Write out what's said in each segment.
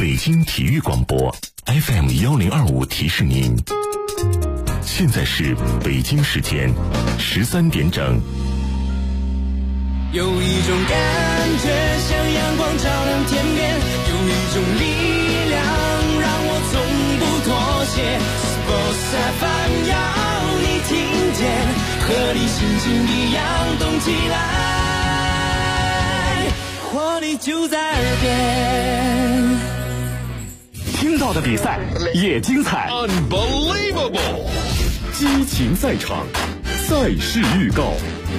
北京体育广播 FM1025提示您，现在是北京时间13点整。 有一种感觉像阳光照亮天边，有一种力量让我从不妥协。Sports FM 要你听见，和你心情一样动起来，活力就在耳边。 听到的比赛也精彩 ，Unbelievable！ 激情赛场，赛事预告。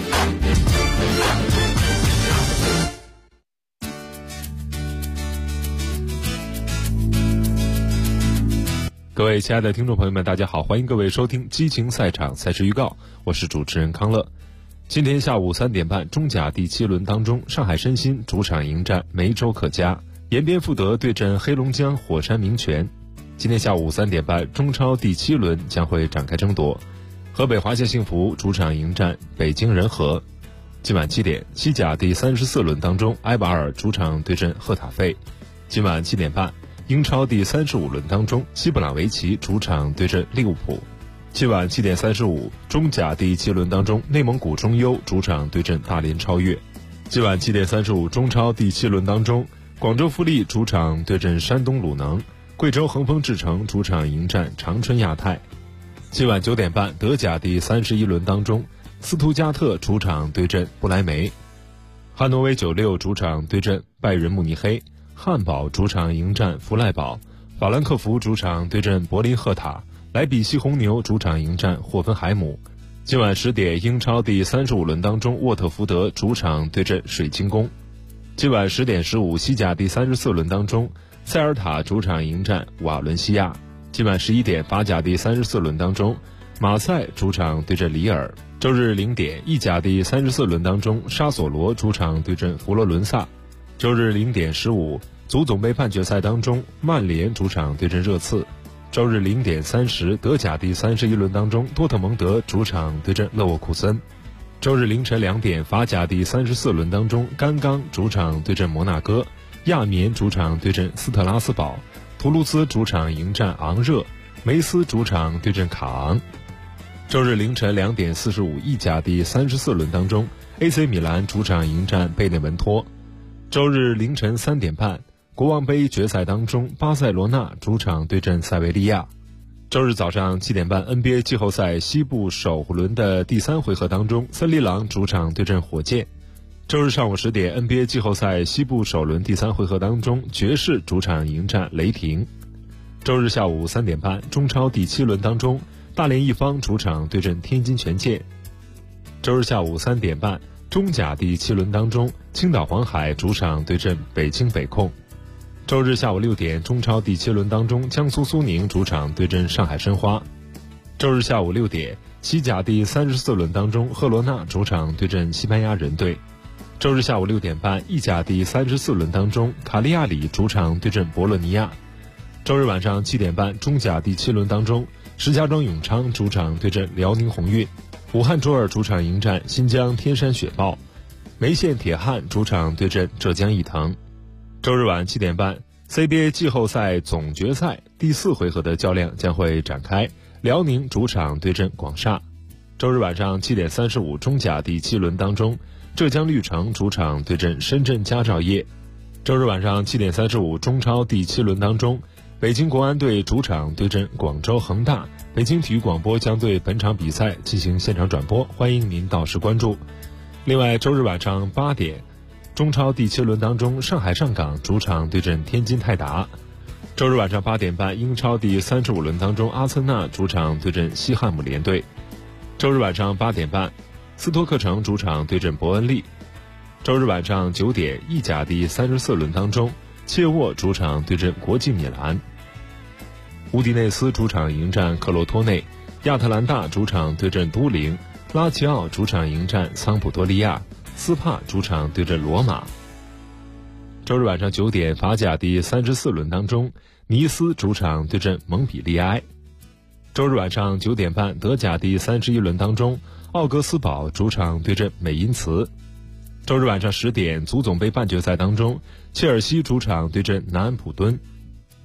各位亲爱的听众朋友们，大家好，欢迎各位收听激情赛场赛事预告，我是主持人康乐。今天下午3点半，中甲第7轮当中，上海申鑫主场迎战梅州可嘉，延边富德对阵黑龙江火山明泉。今天下午3点半，中超第7轮将会展开争夺，河北华夏幸福主场迎战北京人和。今晚7点，西甲第34轮当中，埃瓦尔主场对阵赫塔费。今晚7点半，英超第35轮当中，西布朗维奇主场对阵利物浦。今晚7点35，中甲第7轮当中，内蒙古中优主场对阵大连超越。今晚7点35，中超第7轮当中，广州富力主场对阵山东鲁能，贵州恒丰智诚主场迎战长春亚泰。今晚9点半，德甲第31轮当中，斯图加特主场对阵不莱梅，汉诺威96主场对阵拜仁慕尼黑，汉堡主场迎战弗赖堡，法兰克福主场对阵柏林赫塔，莱比锡红牛主场迎战霍芬海姆。今晚10点，英超第35轮当中，沃特福德主场对阵水晶宫。今晚10点15，西甲第34轮当中，塞尔塔主场迎战瓦伦西亚。今晚11点，法甲第34轮当中，马赛主场对阵里尔。周日0点，意甲第34轮当中，沙索罗主场对阵佛罗伦萨。周日0点15，足总杯半决赛当中，曼联主场对阵热刺。周日0点30，德甲第31轮当中，多特蒙德主场对阵勒沃库森。周日凌晨2点，法甲第34轮当中，甘刚主场对阵摩纳哥，亚眠主场对阵斯特拉斯堡，图卢兹主场迎战昂热，梅斯主场对阵卡昂。周日凌晨2点45，意甲第34轮当中， AC 米兰主场迎战贝内文托。周日凌晨3点半，国王杯决赛当中，巴塞罗那主场对阵塞维利亚。周日早上7点半， NBA 季后赛西部首轮的第3回合当中，森林狼主场对阵火箭。周日上午10点， NBA 季后赛西部首轮第3回合当中，爵士主场迎战雷霆。周日下午3点半，中超第7轮当中，大连一方主场对阵天津权健。周日下午3点半，中甲第7轮当中，青岛黄海主场对阵北京北控。周日下午6点，中超第7轮当中，江苏苏宁主场对阵上海申花。周日下午6点，西甲第34轮当中，赫罗纳主场对阵西班牙人队。周日下午6点半，意甲第34轮当中，卡利亚里主场对阵博洛尼亚。周日晚上7点半，中甲第7轮当中，石家庄永昌主场对阵辽宁宏运，武汉卓尔主场迎战新疆天山雪豹，梅县铁汉主场对阵浙江毅腾。周日晚7点半， CBA 季后赛总决赛第4回合的较量将会展开，辽宁主场对阵广厦。周日晚上7点35，中甲第7轮当中，浙江绿城主场对阵深圳佳兆业。周日晚上7点35，中超第7轮当中，北京国安队主场对阵广州恒大，北京体育广播将对本场比赛进行现场转播，欢迎您到时关注。另外，周日晚上8点，中超第7轮当中，上海上港主场对阵天津泰达。周日晚上8点半，英超第35轮当中，阿森纳主场对阵西汉姆联队。周日晚上8点半，斯托克城主场对阵伯恩利。周日晚上9点，意甲第34轮当中，切沃主场对阵国际米兰。乌迪内斯主场迎战克罗托内，亚特兰大主场对阵都灵，拉齐奥主场迎战桑普多利亚，斯帕主场对阵罗马。周日晚上9点，法甲第34轮当中，尼斯主场对阵蒙彼利埃。周日晚上9点半，德甲第31轮当中，奥格斯堡主场对阵美因茨。周日晚上10点，足总杯半决赛当中，切尔西主场对阵南安普敦。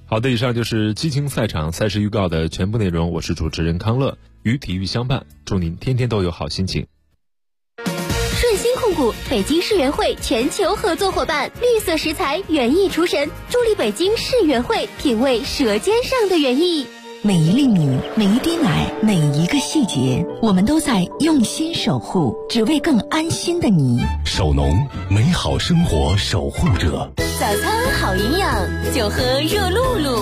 好的，以上就是激情赛场赛事预告的全部内容。我是主持人康乐，与体育相伴，祝您天天都有好心情。 顺鑫控股北京世园会全球合作伙伴，绿色食材园艺厨神，助力北京世园会品味舌尖上的园艺。 每一粒米，每一滴奶，每一个细节，我们都在用心守护，只为更安心的你。 守农，美好生活守护者。 早餐好营养，就喝热露露。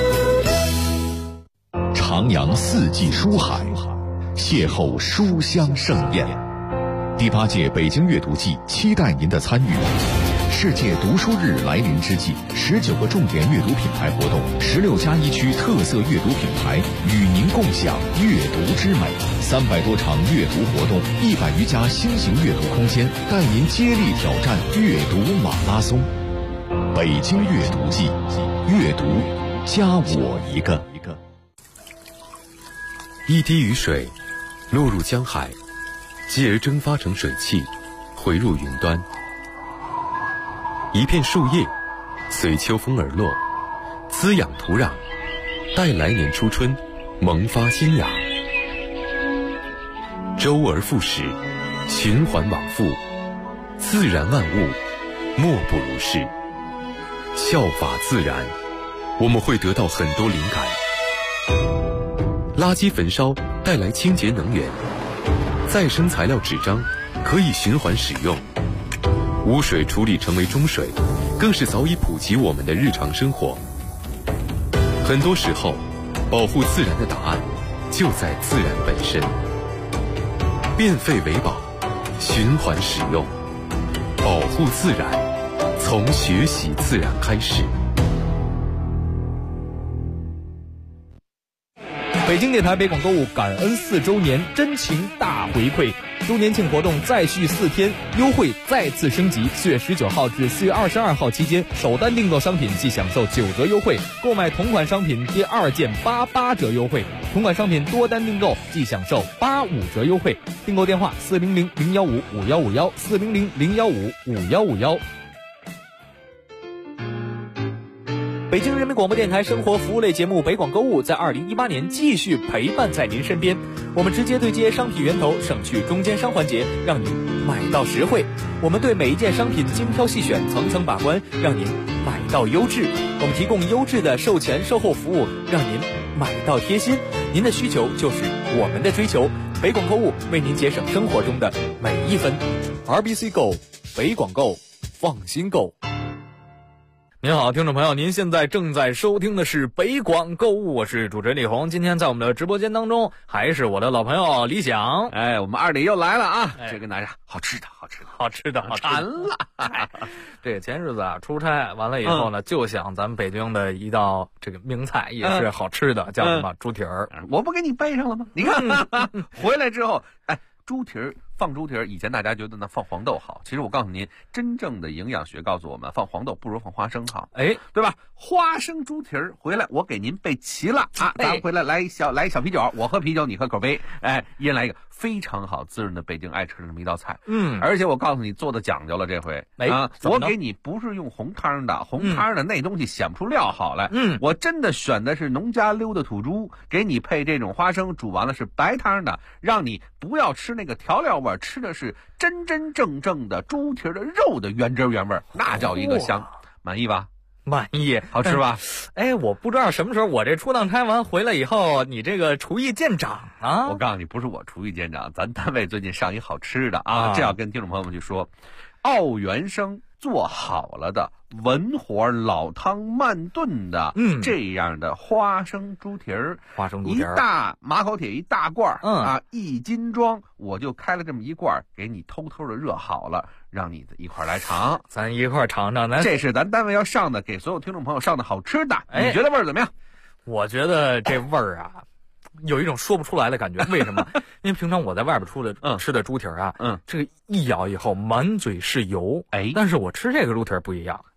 徜徉四季书海，邂逅书香盛宴。第8届北京阅读季期待您的参与。世界读书日来临之际，19个重点阅读品牌活动，16+1区特色阅读品牌与您共享阅读之美，300多场阅读活动，100余家新型阅读空间，带您接力挑战阅读马拉松。北京阅读季，阅读加我一个。 一滴雨水落入江海，继而蒸发成水汽，回入云端。一片树叶随秋风而落，滋养土壤，待来年初春萌发新芽。周而复始，循环往复，自然万物莫不如是。效法自然，我们会得到很多灵感。垃圾焚烧带来清洁能源，再生材料纸张可以循环使用，污水处理成为中水，更是早已普及我们的日常生活。很多时候，保护自然的答案就在自然本身。变废为宝，循环使用，保护自然，从学习自然开始。 北京电台北广购物感恩4周年真情大回馈，周年庆活动再续4天，优惠再次升级。4月19号至4月22号期间，首单订购商品即享受9折优惠，购买同款商品第2件88折优惠，同款商品多单订购即享受85折优惠。订购电话400-015-5151，400-015-5151。北京人民广播电台生活服务类节目北广购物在2018年继续陪伴在您身边，我们直接对接商品源头，省去中间商环节，让您买到实惠。我们对每一件商品精挑细选，层层把关，让您买到优质。我们提供优质的售前售后服务，让您买到贴心。您的需求就是我们的追求，北广购物为您节省生活中的每一分。RBC Go， 北广购，放心购。您好，听众朋友，您现在正在收听的是北广购物，我是主持人李红。今天在我们的直播间当中，还是我的老朋友李想。 我们二里又来了啊！这跟大家好吃的馋了。 这前日子啊，出差完了以后呢，就想咱们北京的一道这个名菜，也是好吃的，叫什么猪蹄儿。 我不给你背上了吗？你看，回来之后，猪蹄儿。放猪蹄儿，以前大家觉得呢放黄豆好，其实我告诉您，真正的营养学告诉我们，放黄豆不如放花生好，对吧？花生猪蹄儿回来，我给您备齐了啊！咱们回来来一小啤酒，我喝啤酒，你喝口杯，一人来一个，非常好滋润的北京爱吃的这么一道菜。而且我告诉你，做的讲究了，这回我给你不是用红汤的，红汤的那东西显不出料好来。我真的选的是农家溜的土猪，给你配这种花生，煮完了是白汤的，让你不要吃那个调料味，吃的是真真正正的猪蹄的肉的原汁原味，那叫一个香。满意吧？ 满意， 好吃吧？ 我不知道什么时候我这出趟差完回来以后，你这个厨艺见长啊！ 我告诉你，不是我厨艺见长，咱单位最近上一好吃的啊，这要跟听众朋友们去说，奥元生做好了的文火老汤慢炖的，这样的花生猪蹄儿，一大马口铁一大罐，1斤装，我就开了这么一罐，给你偷偷的热好了，让你一块来尝， 咱一块尝尝。 这是咱单位要上的，给所有听众朋友上的好吃的，你觉得味儿怎么样？ 我觉得这味儿啊，有一种说不出来的感觉。为什么？因为平常我在外边吃的猪蹄儿啊，这个一咬以后满嘴是油，但是我吃这个猪蹄儿不一样，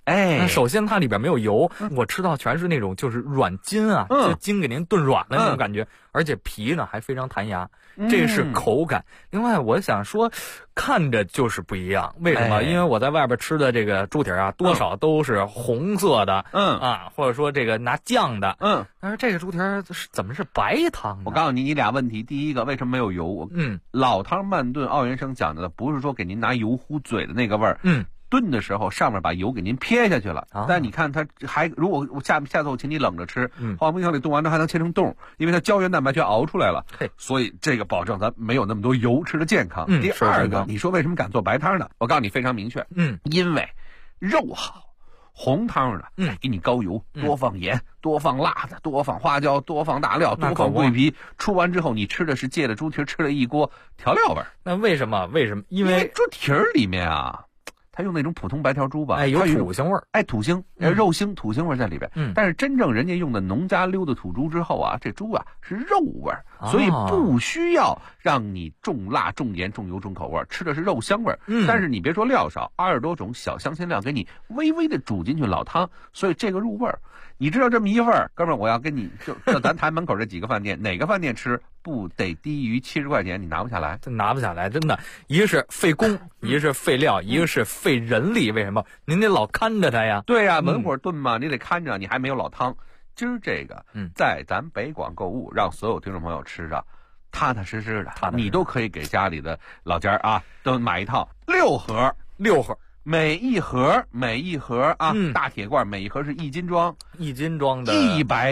那首先它里边没有油，我吃到全是那种就是软筋啊，就筋给您炖软了那种感觉，而且皮呢还非常弹牙，这是口感。另外我想说，看着就是不一样，为什么？因为我在外边吃的这个猪蹄啊，多少都是红色的，或者说这个拿酱的，但是这个猪蹄怎么是白汤呢？ 我告诉你，你俩问题，第一个为什么没有油？老汤慢炖奥元生讲的不是说给您拿油糊嘴的那个味儿，炖的时候上面把油给您撇下去了，但你看它还，如果下次我请你冷着吃，放冰箱里冻完之后还能切成冻，因为它胶原蛋白全熬出来了，所以这个保证咱没有那么多油，吃的健康。第二个，你说为什么敢做白汤呢？我告诉你非常明确，因为肉好。红汤的，给你高油，多放盐，多放辣子，多放花椒，多放大料，多放桂皮。出完之后，你吃的是借了猪蹄，吃了一锅调料味儿。 那为什么？因为猪蹄里面啊，它用那种普通白条猪吧， 有土腥味儿， 土腥，肉腥、土腥味在里边。但是真正人家用的农家溜的土猪之后啊，这猪啊是肉味儿，所以不需要让你重辣、重盐、重油、重口味，吃的是肉香味儿。但是你别说料少，20多种小香辛料给你微微的煮进去老汤，所以这个入味儿。你知道这么一份儿，哥们儿，我要跟你就咱台门口这几个饭店，哪个饭店吃不得低于70块钱？你拿不下来， 拿不下来，真的。一个是费工，一个是费料，一个是费人力。为什么？您得老看着它呀。 对呀，文火炖嘛，你得看着，你还没有老汤。今儿这个，在咱北广购物，让所有听众朋友吃着踏踏实实的，你都可以给家里的老家啊，都买一套6盒。每一盒啊，大铁罐，每一盒是1斤装 ，1斤装的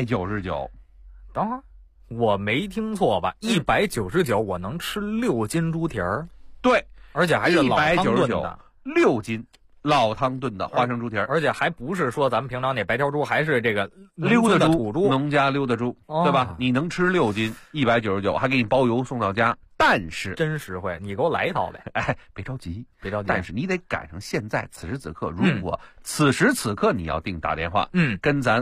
199。 等会儿，我没听错吧？199，我能吃6斤猪蹄儿？ 对， 而且还是老汤炖的 ，6斤老汤炖的花生猪蹄儿， 而且还不是说咱们平常那白条猪，还是这个溜达土猪， 农家溜达猪，对吧？你能吃6斤，199，还给你包邮送到家。但是真实惠，你给我来一套呗！ 别着急。但是你得赶上现在此时此刻，如果此时此刻你要打电话，跟咱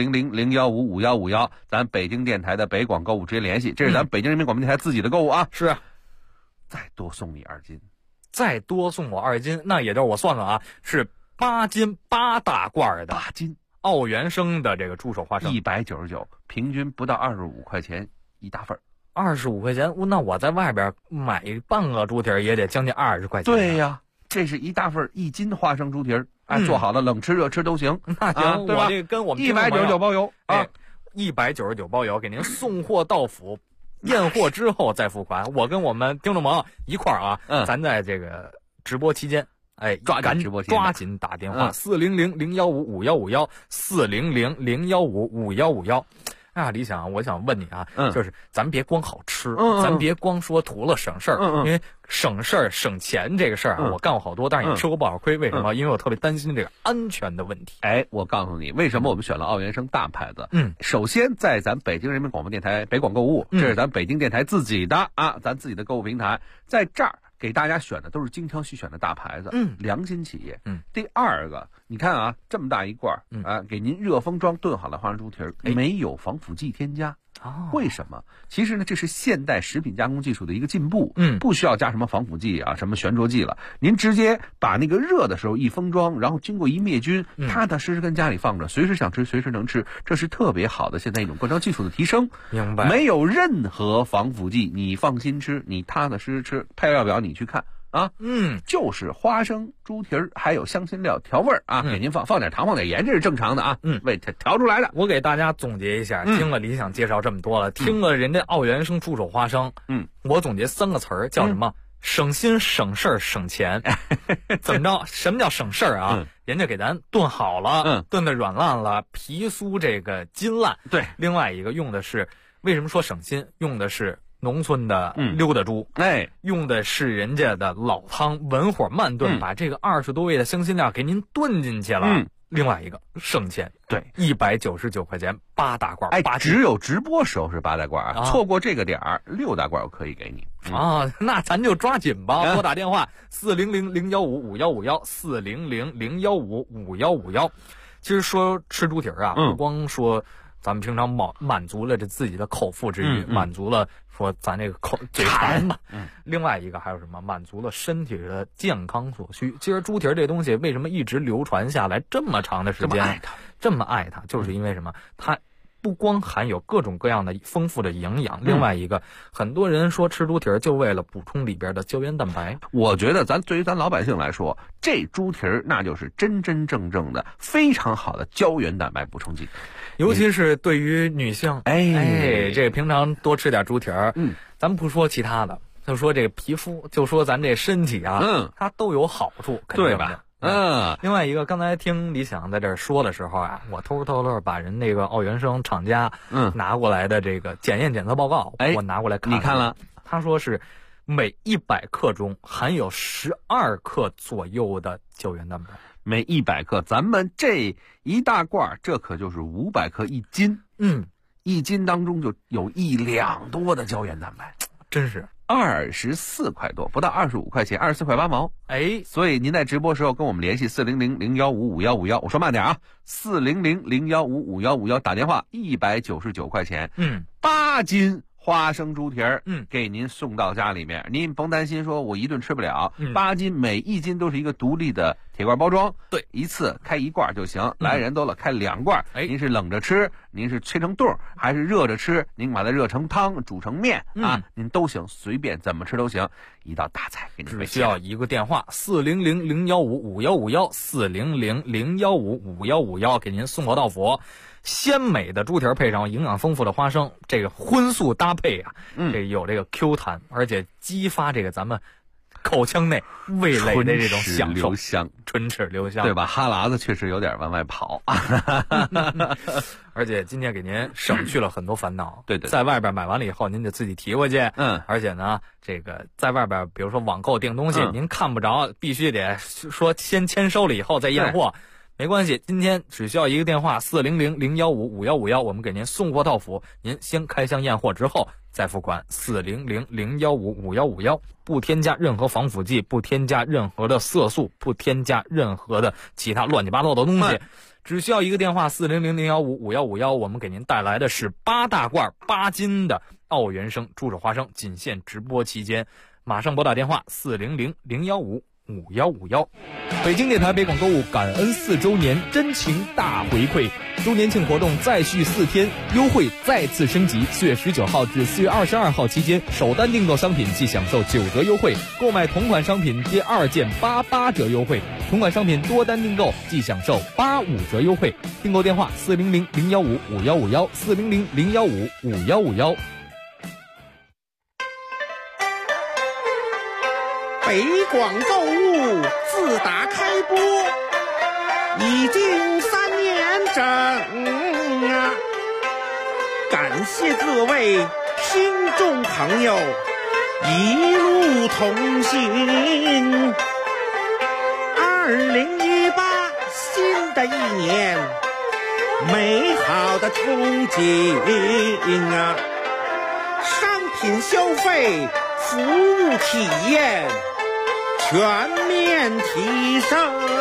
400-015-5151，咱北京电台的北广购物直接联系，这是咱北京人民广播电台自己的购物啊。 是， 再多送你2斤， 再多送我2斤，那也就是我算了啊，是8斤8大罐的 8斤奥元生的这个猪手花生 ，199，平均不到25块钱一大份。 25块钱，那我在外边买半个猪蹄也得将近20块钱。 对呀，这是一大份1斤花生猪蹄，做好了冷吃热吃都行。 那行， 对吧？ 我这跟我们 199包邮啊 ，199包邮，给您送货到府，验货之后再付款。我跟我们听众朋友一块儿啊，咱在这个直播期间，抓紧打电话400-015-5151，400-015-5151。李想，我想问你啊，就是咱别光好吃，咱别光说图了省事儿，因为省事儿省钱这个事儿啊，我干过好多，但是也吃过不少亏。为什么？因为我特别担心这个安全的问题。 我告诉你，为什么我们选了奥元生大牌子？首先在咱北京人民广播电台北广购物，这是咱北京电台自己的咱自己的购物平台，在这儿给大家选的都是精挑细选的大牌子，良心企业。第二个，你看啊，这么大一罐给您热封装炖好了花生猪蹄儿，没有防腐剂添加。为什么？其实呢，这是现代食品加工技术的一个进步，不需要加什么防腐剂什么悬浊剂了。您直接把那个热的时候一封装，然后经过一灭菌，踏踏实实跟家里放着，随时想吃随时能吃，这是特别好的现在一种灌装技术的提升。 明白？ 没有任何防腐剂，你放心吃，你踏踏实实吃。配料表你去看。就是花生猪蹄儿，还有香辛料调味儿给您放点糖放点盐，这是正常的为它调出来的。 我给大家总结一下，听了李想介绍这么多了，听了人家奥元生猪手花生，我总结3个词儿，叫什么？省心省事儿省钱。怎么着？什么叫省事儿啊？人家给咱炖好了，炖的软烂了，皮酥这个筋烂。 对， 另外一个用的是，为什么说省心？用的是农村的溜达猪，用的是人家的老汤，文火慢炖，把这个20多味的香辛料给您炖进去了。另外一个省钱， 对 ，199块钱8大罐， 只有直播时候是8大罐错过这个点儿6大罐我可以给你那咱就抓紧吧，拨打电话400-015-5151，400-015-5151。其实说吃猪蹄儿不光说咱们平常满足了这自己的口腹之欲，满足了说咱这个嘴馋吧。另外一个还有什么？满足了身体的健康所需。其实猪蹄这东西为什么一直流传下来这么长的时间，这么爱它，就是因为什么？它不光含有各种各样的丰富的营养，另外一个，很多人说吃猪蹄就为了补充里边的胶原蛋白。 我觉得对于咱老百姓来说，这猪蹄那就是真真正正的非常好的胶原蛋白补充剂， 尤其是对于女性，这平常多吃点猪蹄咱们不说其他的，就说这个皮肤，就说咱这身体啊，它都有好处， 对吧？ 另外一个，刚才听李想在这儿说的时候啊，我偷偷把人那个奥原生厂家拿过来的这个检验检测报告，我拿过来看， 你看了？ 他说是每100克中含有12克左右的胶原蛋白。 每100克，咱们这一大罐，这可就是500克1斤。1斤当中就有1两多的胶原蛋白， 真是。 24块多，不到25块钱，24块8毛。所以您在直播时候跟我们联系400-015-5151，我说慢点啊，400-015-5151，打电话199块钱，8斤花生猪蹄给您送到家里面，您甭担心说我一顿吃不了，8斤，每1斤都是一个独立的铁罐包装， 对， 一次开1罐就行，来人多了开2罐，您是冷着吃，您是切成冻，还是热着吃，您把它热成汤煮成面您都行，随便怎么吃都行，一道大菜给您只需要一个电话400-015-5151，400-015-5151，给您送货到府。鲜美的猪蹄配上营养丰富的花生，这个荤素搭配啊，这有这个 Q 弹，而且激发这个咱们口腔内味蕾的这种享受，唇齿留香， 对吧？哈喇子确实有点往外跑， 而且今天给您省去了很多烦恼。 对， 在外边买完了以后，您得自己提回去。而且呢，这个在外边，比如说网购订东西，您看不着，必须得说先签收了以后再验货。没关系，今天只需要一个电话400-015-5151，我们给您送货到府。您先开箱验货之后再付款。400-015-5151，不添加任何防腐剂，不添加任何的色素，不添加任何的其他乱七八糟的东西。只需要一个电话400-015-5151，我们给您带来的是8大罐8斤的奥原生猪手花生，仅限直播期间，马上拨打电话400-015-5151。北京电台北广购物感恩4周年真情大回馈，周年庆活动再续4天，优惠再次升级。4月19号至4月22号期间，首单订购商品即享受9折优惠，购买同款商品第2件88折优惠，同款商品多单订购即享受85折优惠。订购电话400-015-5151，400-015-5151。 北广购物自打开播已经3年整感谢各位听众朋友一路同行。2018新的一年，美好的憧憬商品消费，服务体验全面提升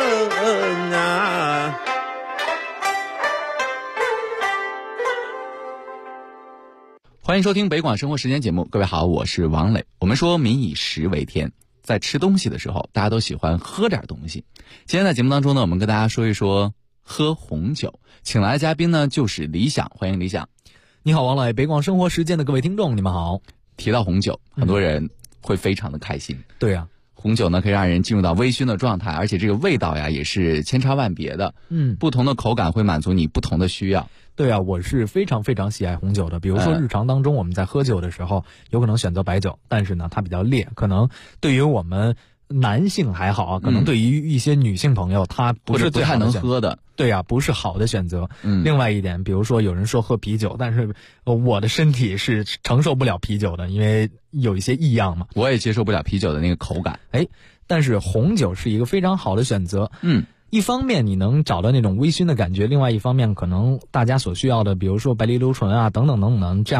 欢迎收听北广生活时间节目，各位好，我是王磊。我们说民以食为天，在吃东西的时候，大家都喜欢喝点东西。今天在节目当中呢，我们跟大家说一说喝红酒，请来的嘉宾呢就是李想，欢迎李想。 你好，王磊，北广生活时间的各位听众，你们好。 提到红酒，很多人会非常的开心。 对啊， 红酒呢可以让人进入到微醺的状态，而且这个味道呀也是千差万别的。不同的口感会满足你不同的需要。 对啊，我是非常非常喜爱红酒的。比如说日常当中我们在喝酒的时候，有可能选择白酒，但是呢它比较烈，可能对于我们男性还好啊，可能对于一些女性朋友她不是最好的不太能喝的。 对啊，不是好的选择。另外一点，比如说有人说喝啤酒，但是我的身体是承受不了啤酒的，因为有一些异样嘛。 我也接受不了啤酒的那个口感。 但是红酒是一个非常好的选择。一方面你能找到那种微醺的感觉，另外一方面可能大家所需要的，比如说白藜芦醇啊等等等等，这样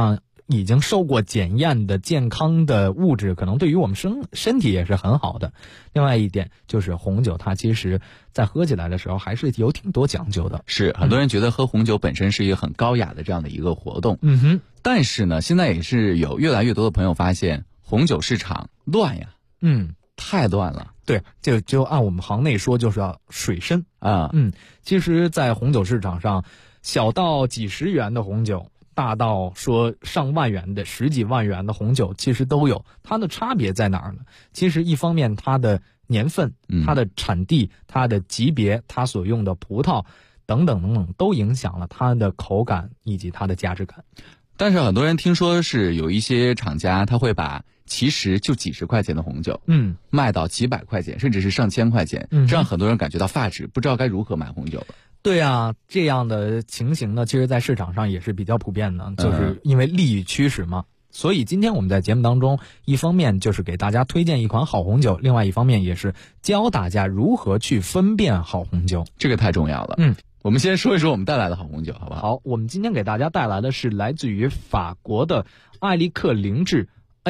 已经受过检验的健康的物质，可能对于我们身体也是很好的。另外一点就是红酒，它其实在喝起来的时候还是有挺多讲究的。 是，很多人觉得喝红酒本身是一个很高雅的这样的一个活动。但是呢，现在也是有越来越多的朋友发现，红酒市场乱呀。太乱了。 对，就按我们行内说，就是要水深啊。其实在红酒市场上，小到几十元的红酒，大到说上万元的、十几万元的红酒，其实都有。它的差别在哪儿呢？其实一方面它的年份、它的产地、它的级别、它所用的葡萄等等等等，都影响了它的口感以及它的价值感。 但是很多人听说是有一些厂家他会把其实就几十块钱的红酒卖到几百块钱甚至是上千块钱，这让很多人感觉到发指，不知道该如何买红酒了。 对啊，这样的情形呢，其实在市场上也是比较普遍的，就是因为利益驱使嘛。所以今天我们在节目当中，一方面就是给大家推荐一款好红酒，另外一方面也是教大家如何去分辨好红酒。 这个太重要了。我们先说一说我们带来的好红酒，好不好？ 好，我们今天给大家带来的是来自于法国的艾利克凌志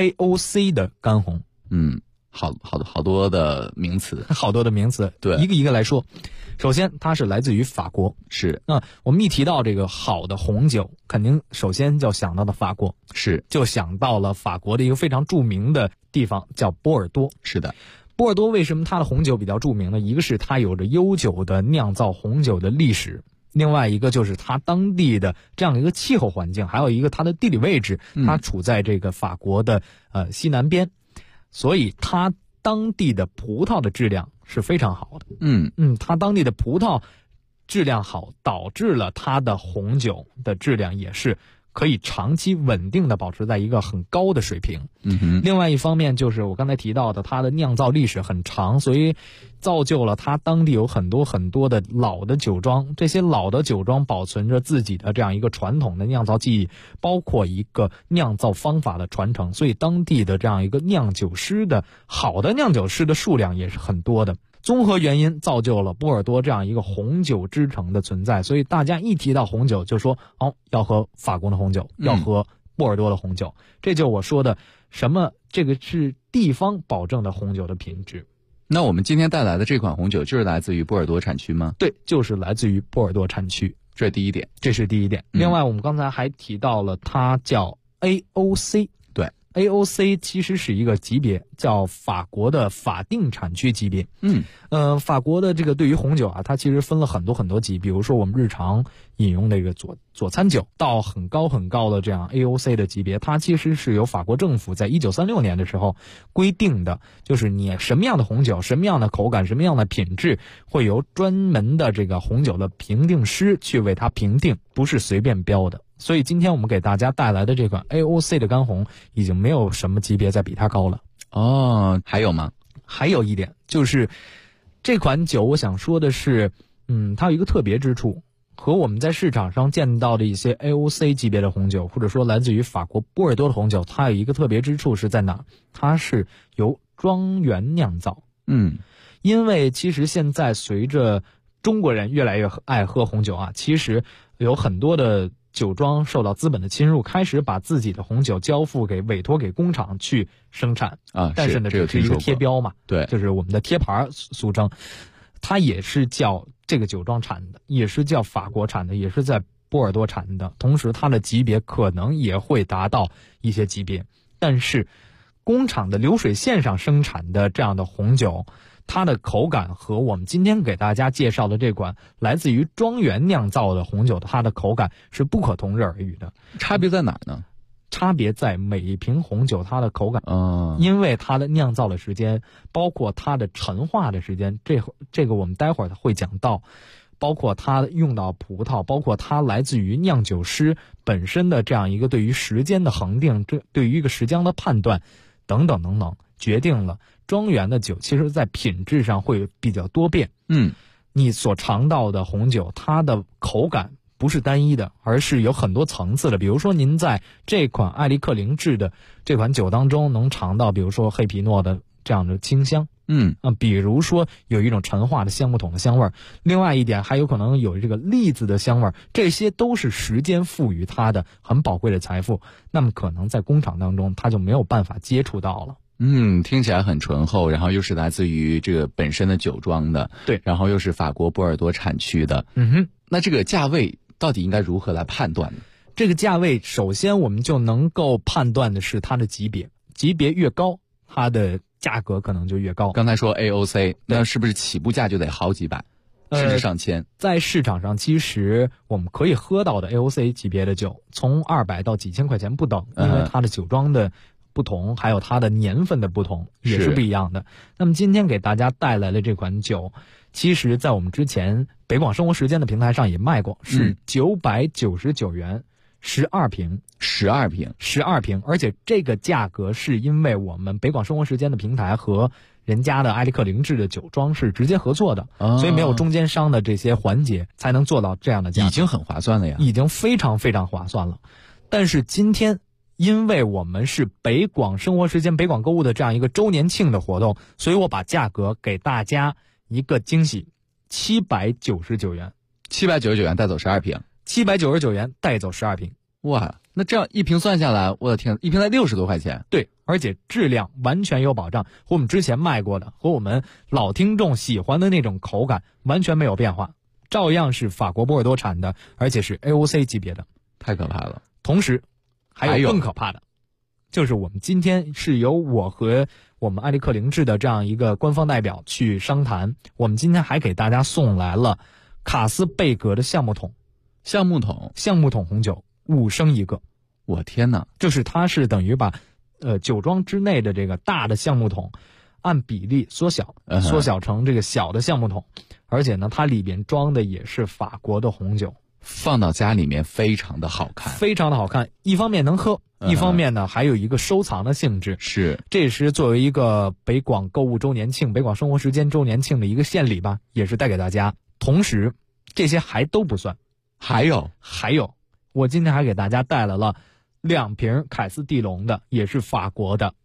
AOC 的干红。 好多的名词， 好多的名词， 对， 一个一个来说。首先，它是来自于法国， 是。 我们一提到这个好的红酒，肯定首先就想到了法国， 是， 就想到了法国的一个非常著名的地方，叫波尔多。 是的。 波尔多为什么它的红酒比较著名呢？一个是它有着悠久的酿造红酒的历史，另外一个就是它当地的这样一个气候环境，还有一个它的地理位置，它处在这个法国的西南边，所以它当地的葡萄的质量是非常好的。它当地的葡萄质量好，导致了它的红酒的质量也是可以长期稳定的保持在一个很高的水平。另外一方面就是我刚才提到的，它的酿造历史很长，所以造就了它当地有很多很多的老的酒庄，这些老的酒庄保存着自己的这样一个传统的酿造技艺，包括一个酿造方法的传承，所以当地的这样一个酿酒师的好的酿酒师的数量也是很多的。综合原因造就了波尔多这样一个红酒之城的存在，所以大家一提到红酒就说要喝法国的红酒，要喝波尔多的红酒。这就我说的什么，这个是地方保证的红酒的品质。 那我们今天带来的这款红酒就是来自于波尔多产区吗？ 对，就是来自于波尔多产区， 这是第一点。 另外我们刚才还提到了它叫 AOC。 对， AOC 其实是一个级别，叫法国的法定产区级别。法国的这个对于红酒啊，它其实分了很多很多级，比如说我们日常饮用这个佐餐酒，到很高很高的这样 AOC 的级别，它其实是由法国政府在1936年的时候规定的，就是你什么样的红酒、什么样的口感、什么样的品质，会由专门的这个红酒的评定师去为它评定，不是随便标的。所以今天我们给大家带来的这款 AOC 的干红，已经没有什么级别再比它高了。 还有吗？ 还有一点就是这款酒，我想说的是，它有一个特别之处，和我们在市场上见到的一些 AOC 级别的红酒，或者说来自于法国波尔多的红酒，它有一个特别之处是在哪？它是由庄园酿造。因为其实现在随着中国人越来越爱喝红酒啊，其实有很多的酒庄受到资本的侵入，开始把自己的红酒委托给工厂去生产但是呢，这是一个贴标嘛， 对， 就是我们的贴牌俗称，它也是叫这个酒庄产的，也是叫法国产的，也是在波尔多产的，同时它的级别可能也会达到一些级别，但是工厂的流水线上生产的这样的红酒，它的口感和我们今天给大家介绍的这款来自于庄园酿造的红酒，它的口感是不可同日而语的。 差别在哪呢？ 差别在每一瓶红酒它的口感，因为它的酿造的时间，包括它的陈化的时间，这个我们待会儿会讲到，包括它用到葡萄，包括它来自于酿酒师本身的这样一个对于时间的恒定，这对于一个时间的判断等等等等，决定了庄园的酒其实在品质上会比较多变。你所尝到的红酒，它的口感不是单一的，而是有很多层次的。比如说您在这款艾利克凌志的这款酒当中能尝到，比如说黑皮诺的这样的清香， 比如说有一种陈化的橡木桶的香味儿，另外一点还有可能有这个栗子的香味儿，这些都是时间赋予它的很宝贵的财富。那么可能在工厂当中，它就没有办法接触到了。 听起来很醇厚，然后又是来自于这个本身的酒庄的， 对， 然后又是法国波尔多产区的。那这个价位到底应该如何来判断呢？ 这个价位，首先我们就能够判断的是它的级别，级别越高，它的价格可能就越高。 刚才说 AOC， 那是不是起步价就得好几百，甚至上千？ 在市场上，其实我们可以喝到的 AOC 级别的酒，从200到几千块钱不等，因为它的酒庄的不同，还有它的年份的不同，也是不一样的。那么今天给大家带来的这款酒，其实在我们之前北广生活时间的平台上也卖过，是999元，12瓶，12瓶，而且这个价格是因为我们北广生活时间的平台和人家的艾利克灵智的酒庄是直接合作的，所以没有中间商的这些环节，才能做到这样的价格， 已经很划算了呀， 已经非常非常划算了。但是今天，因为我们是北广生活时间、北广购物的这样一个周年庆的活动，所以我把价格给大家一个惊喜，799元 ，799元带走12瓶 ，799元带走12瓶。 哇，那这样一瓶算下来，我的天，一瓶才60多块钱。 对，而且质量完全有保障，和我们之前卖过的，和我们老听众喜欢的那种口感完全没有变化，照样是法国波尔多产的，而且是 AOC 级别的。 太可怕了。 同时还有更可怕的，就是我们今天是由我和我们艾利克灵智的这样一个官方代表去商谈，我们今天还给大家送来了卡斯贝格的橡木桶红酒，5升一个。 我天哪， 就是它是等于把酒庄之内的这个大的橡木桶按比例缩小成这个小的橡木桶，而且呢它里边装的也是法国的红酒， 放到家里面非常的好看， 非常的好看。一方面能喝，一方面呢还有一个收藏的性质。 是， 这是作为一个北广购物周年庆、北广生活时间周年庆的一个献礼吧，也是带给大家。同时，这些还都不算， 还有， 我今天还给大家带来了2瓶凯斯蒂龙的，也是法国的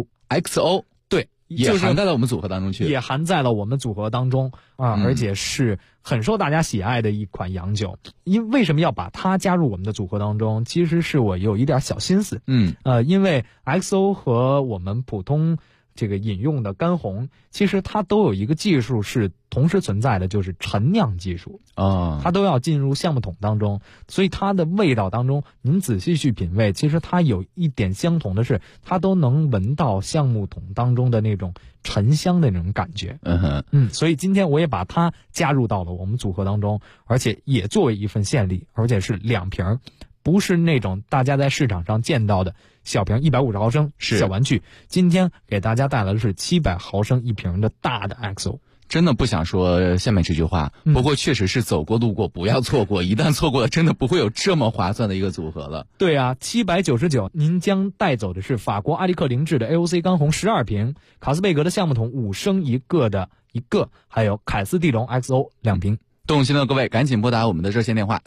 XO。对， 也含在了我们组合当中去， 也含在了我们组合当中啊，而且是很受大家喜爱的一款洋酒。为什么要把它加入我们的组合当中？其实是我有一点小心思。因为 XO 和我们普通这个饮用的干红，其实它都有一个技术是同时存在的，就是陈酿技术它都要进入橡木桶当中，所以它的味道当中，您仔细去品味，其实它有一点相同的是，它都能闻到橡木桶当中的那种沉香的那种感觉。所以今天我也把它加入到了我们组合当中，而且也作为一份献礼，而且是2瓶，不是那种大家在市场上见到的小瓶150毫升小玩具，今天给大家带来的是700毫升一瓶的大的 XO。 真的不想说下面这句话，不过确实是走过路过不要错过，一旦错过了，真的不会有这么划算的一个组合了。 对啊，799，您将带走的是法国艾利克灵智的 AOC 干红12瓶，卡斯贝格的橡木桶5升一个的一个，还有凯斯蒂龙 XO 2瓶。 动心的各位赶紧拨打我们的热线电话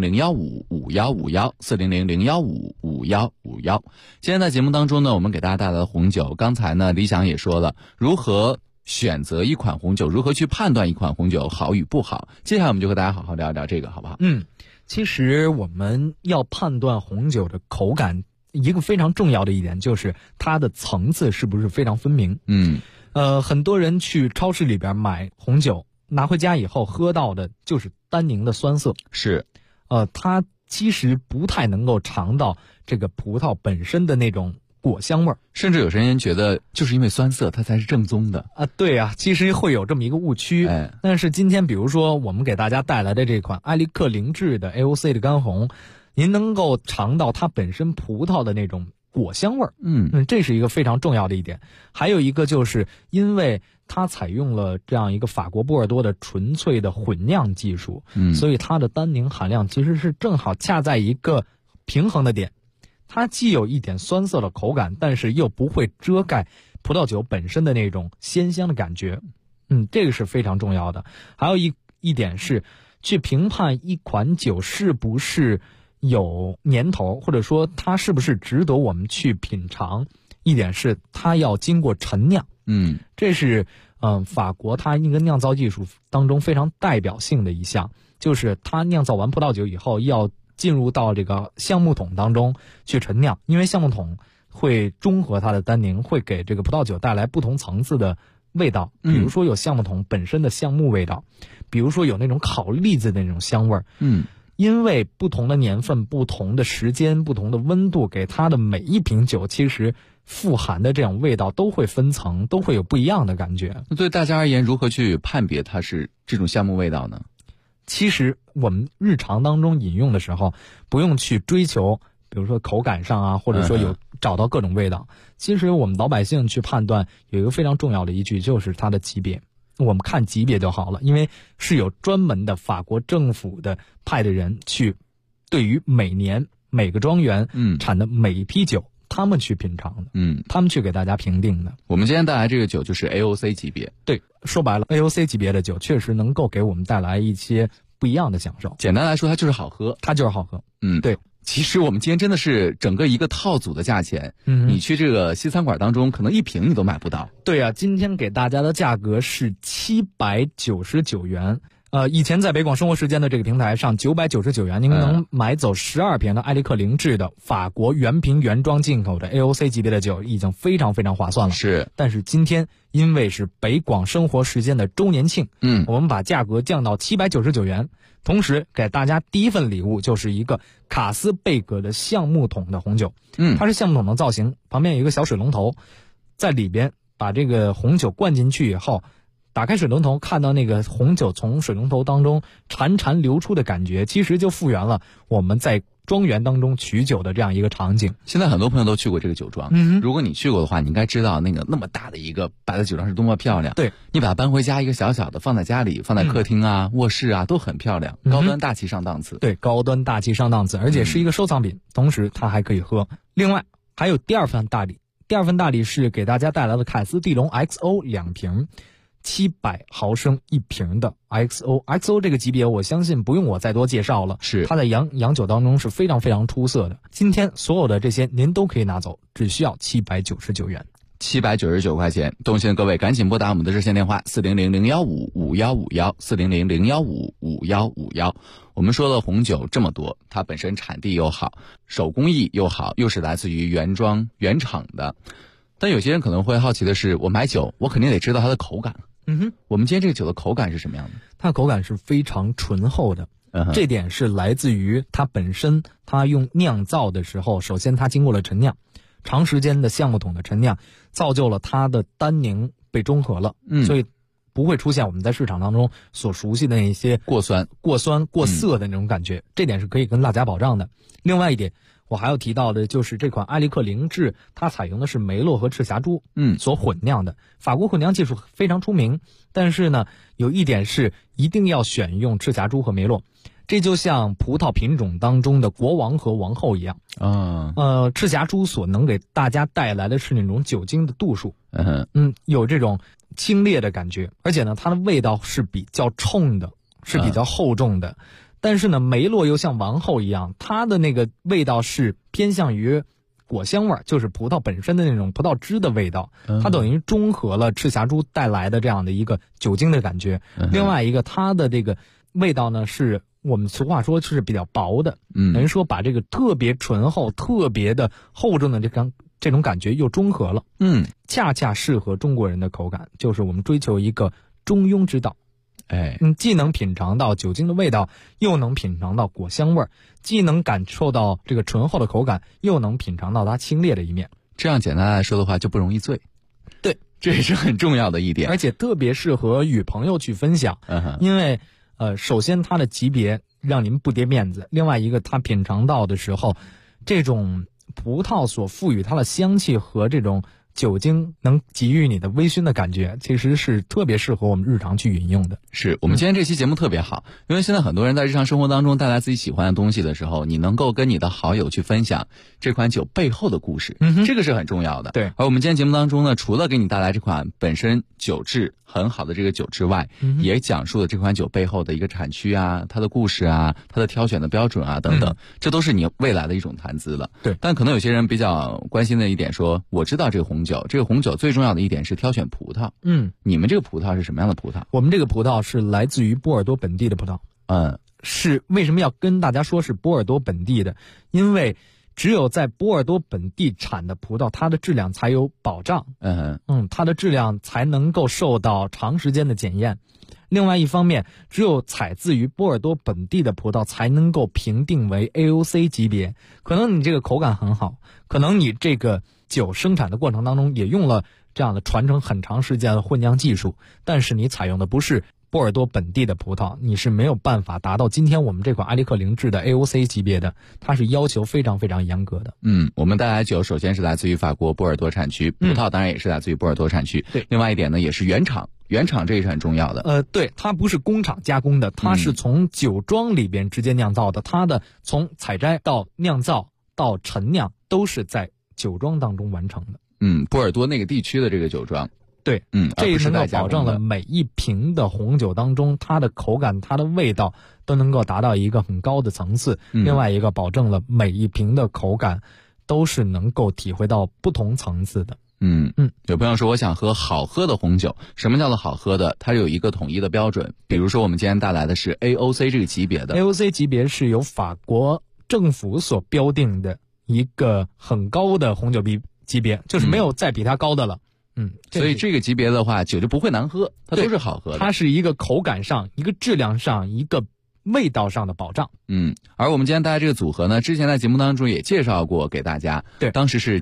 400-015-5151，400-015-5151。今天在节目当中呢，我们给大家带来了红酒，刚才呢李想也说了如何选择一款红酒，如何去判断一款红酒好与不好。接下来我们就和大家好好聊一聊这个，好不好？ 其实我们要判断红酒的口感，一个非常重要的一点就是它的层次是不是非常分明。很多人去超市里边买红酒，拿回家以后喝到的就是单宁的酸涩， 是， 它其实不太能够尝到这个葡萄本身的那种果香味儿， 甚至有些人觉得就是因为酸涩它才是正宗的啊。对啊，其实会有这么一个误区。但是今天比如说我们给大家带来的这款艾利克灵智的 AOC 的干红，您能够尝到它本身葡萄的那种果香味儿。这是一个非常重要的一点。还有一个就是因为它采用了这样一个法国波尔多的纯粹的混酿技术，所以它的单宁含量其实是正好恰在一个平衡的点，它既有一点酸涩的口感，但是又不会遮盖葡萄酒本身的那种鲜香的感觉。这个是非常重要的。还有一点是去评判一款酒是不是有年头，或者说它是不是值得我们去品尝，一点是它要经过陈酿。 这是法国它一个酿造技术当中非常代表性的一项，就是它酿造完葡萄酒以后要进入到这个橡木桶当中去陈酿，因为橡木桶会中和它的单宁，会给这个葡萄酒带来不同层次的味道，比如说有橡木桶本身的橡木味道，比如说有那种烤栗子的那种香味儿。因为不同的年份、不同的时间、不同的温度，给它的每一瓶酒其实富含的这种味道都会分层，都会有不一样的感觉。 那对大家而言，如何去判别它是这种橡木味道呢？ 其实我们日常当中饮用的时候，不用去追求，比如说口感上啊，或者说有找到各种味道。其实我们老百姓去判断有一个非常重要的依据，就是它的级别。我们看级别就好了，因为是有专门的法国政府的派的人去对于每年每个庄园产的每一批酒，他们去品尝的，他们去给大家评定的。 我们今天带来这个酒就是 AOC 级别。 对，说白了 AOC 级别的酒确实能够给我们带来一些不一样的享受。 简单来说，它就是好喝。 它就是好喝。对。 其实我们今天真的是整个一个套组的价钱，你去这个西餐馆当中，可能一瓶你都买不到。 对啊，今天给大家的价格是799元。以前在北广生活时间的这个平台上，999元您能买走12瓶的埃利克灵制的法国原瓶原装进口的 AOC 级别的酒，已经非常非常划算了。 是， 但是今天因为是北广生活时间的周年庆，我们把价格降到799元。同时给大家第一份礼物就是一个卡斯贝格的橡木桶的红酒，它是橡木桶的造型，旁边有一个小水龙头，在里边把这个红酒灌进去以后，打开水龙头，看到那个红酒从水龙头当中潺潺流出的感觉，其实就复原了我们在庄园当中取酒的这样一个场景。 现在很多朋友都去过这个酒庄，如果你去过的话，你应该知道那个那么大的一个摆在酒上是多么漂亮。 对， 你把它搬回家，一个小小的放在家里，放在客厅啊、卧室啊，都很漂亮，高端大气上档次。 对，高端大气上档次，而且是一个收藏品，同时它还可以喝。另外还有第二份大礼，第二份大礼是给大家带来的凯斯蒂龙 XO 2瓶。700毫升一瓶的 XO 这个级别，我相信不用我再多介绍了， 是它在洋酒当中是非常非常出色的。今天所有的这些您都可以拿走，只需要799元 ，799块钱。动心的各位赶紧拨打我们的热线电话400-015-5151，400-015-5151。我们说了红酒这么多，它本身产地又好，手工艺又好，又是来自于原装原厂的。但有些人可能会好奇的是，我买酒我肯定得知道它的口感。我们今天这个酒的口感是什么样的？ 它的口感是非常醇厚的，这点是来自于它本身，它用酿造的时候，首先它经过了陈酿，长时间的橡木桶的陈酿，造就了它的单宁被中和了，所以不会出现我们在市场当中所熟悉的那些过酸、 过涩的那种感觉，这点是可以跟大家保障的。另外一点，我还要提到的就是这款埃利克灵制，它采用的是梅洛和赤霞珠所混酿的。法国混酿技术非常出名，但是呢，有一点是一定要选用赤霞珠和梅洛。这就像葡萄品种当中的国王和王后一样赤霞珠所能给大家带来的是那种酒精的度数，有这种清冽的感觉，而且呢，它的味道是比较冲的，是比较厚重的。但是呢，梅洛又像王后一样，它的那个味道是偏向于果香味，就是葡萄本身的那种葡萄汁的味道，它等于中和了赤霞珠带来的这样的一个酒精的感觉。另外一个，它的这个味道呢，是我们俗话说是比较薄的，等于说把这个特别醇厚、特别的厚重的这种感觉又中和了，恰恰适合中国人的口感，就是我们追求一个中庸之道。既能品尝到酒精的味道，又能品尝到果香味，既能感受到这个醇厚的口感，又能品尝到它清冽的一面。 这样简单来说的话，就不容易醉。 对， 这也是很重要的一点， 而且特别适合与朋友去分享。因为首先它的级别让您不跌面子，另外一个它品尝到的时候，这种葡萄所赋予它的香气和这种酒精能给予你的微醺的感觉，其实是特别适合我们日常去饮用的。 是我们今天这期节目特别好，因为现在很多人在日常生活当中带来自己喜欢的东西的时候，你能够跟你的好友去分享这款酒背后的故事，这个是很重要的。 对， 而我们今天节目当中呢，除了给你带来这款本身酒质很好的这个酒之外，也讲述了这款酒背后的一个产区啊，它的故事啊，它的挑选的标准啊等等，这都是你未来的一种谈资了。 对， 但可能有些人比较关心的一点说，我知道这个红红酒，这个红酒最重要的一点是挑选葡萄。你们这个葡萄是什么样的葡萄？ 我们这个葡萄是来自于波尔多本地的葡萄。是为什么要跟大家说是波尔多本地的？因为只有在波尔多本地产的葡萄，它的质量才有保障。它的质量才能够受到长时间的检验。另外一方面，只有采自于波尔多本地的葡萄才能够评定为 AOC 级别。可能你这个口感很好，可能你这个酒生产的过程当中也用了这样的传承很长时间的混酿技术，但是你采用的不是波尔多本地的葡萄，你是没有办法达到今天我们这款艾利克灵智的 AOC 级别的，它是要求非常非常严格的。 我们带来酒首先是来自于法国波尔多产区，葡萄当然也是来自于波尔多产区。 对， 另外一点呢，也是原厂这也是很重要的。 对，它不是工厂加工的，它是从酒庄里边直接酿造的，它的从采摘到酿造到陈酿都是在酒庄当中完成的。 波尔多那个地区的这个酒庄。 对，这能够保证了每一瓶的红酒当中，它的口感、它的味道都能够达到一个很高的层次。另外一个，保证了每一瓶的口感都是能够体会到不同层次的。 有朋友说我想喝好喝的红酒，什么叫做好喝的？它有一个统一的标准，比如说我们今天带来的是 AOC 这个级别的。 AOC 级别是由法国政府所标定的一个很高的红酒级别，就是没有再比它高的了。 所以这个级别的话，酒就不会难喝，它都是好喝的。 它是一个口感上、一个质量上、一个味道上的保障。 而我们今天带来这个组合呢，之前在节目当中也介绍过给大家。 对， 当时是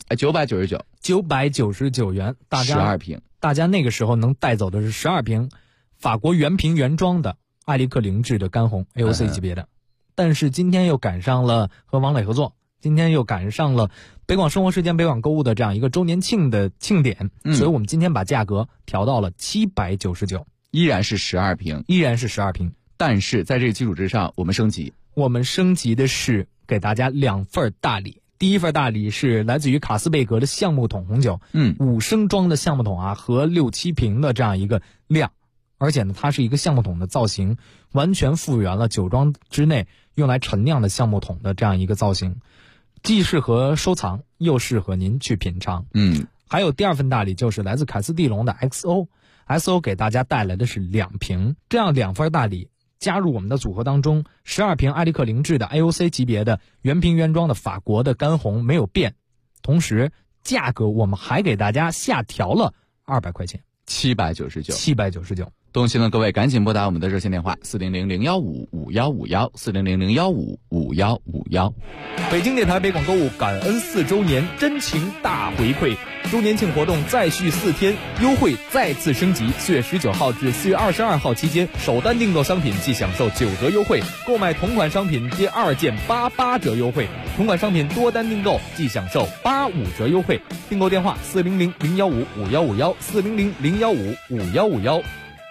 999元，大家 12瓶， 大家那个时候能带走的是12瓶法国原瓶原装的艾利克灵智的干红 AOC 级别的。但是今天又赶上了和王磊合作，今天又赶上了北广生活时间、北广购物的这样一个周年庆的庆典，所以我们今天把价格调到了799， 依然是12瓶， 但是在这个基础之上，我们升级的是给大家2份大礼。第一份大礼是来自于卡斯贝格的橡木桶红酒，5升装的橡木桶和6-7瓶的这样一个量，而且呢，它是一个橡木桶的造型，完全复原了酒庄之内用来陈酿的橡木桶的这样一个造型。既适合收藏，又适合您去品尝。还有第二份大礼就是来自凯斯蒂龙的 XO 给大家带来的是2瓶，这样2份大礼加入我们的组合当中，12瓶艾利克灵智的 AOC 级别的原瓶原装的法国的干红没有变，同时价格我们还给大家下调了200块钱，799。 动心的各位赶紧拨打我们的热线电话400-015-5151，400-015-5151。 北京电台北广购物感恩4周年真情大回馈，周年庆活动再续4天，优惠再次升级。4月19号至4月22号期间，首单订购商品即享受9折优惠，购买同款商品第2件88折优惠，同款商品多单订购即享受85折优惠。订购电话400-015-5151，400-015-5151。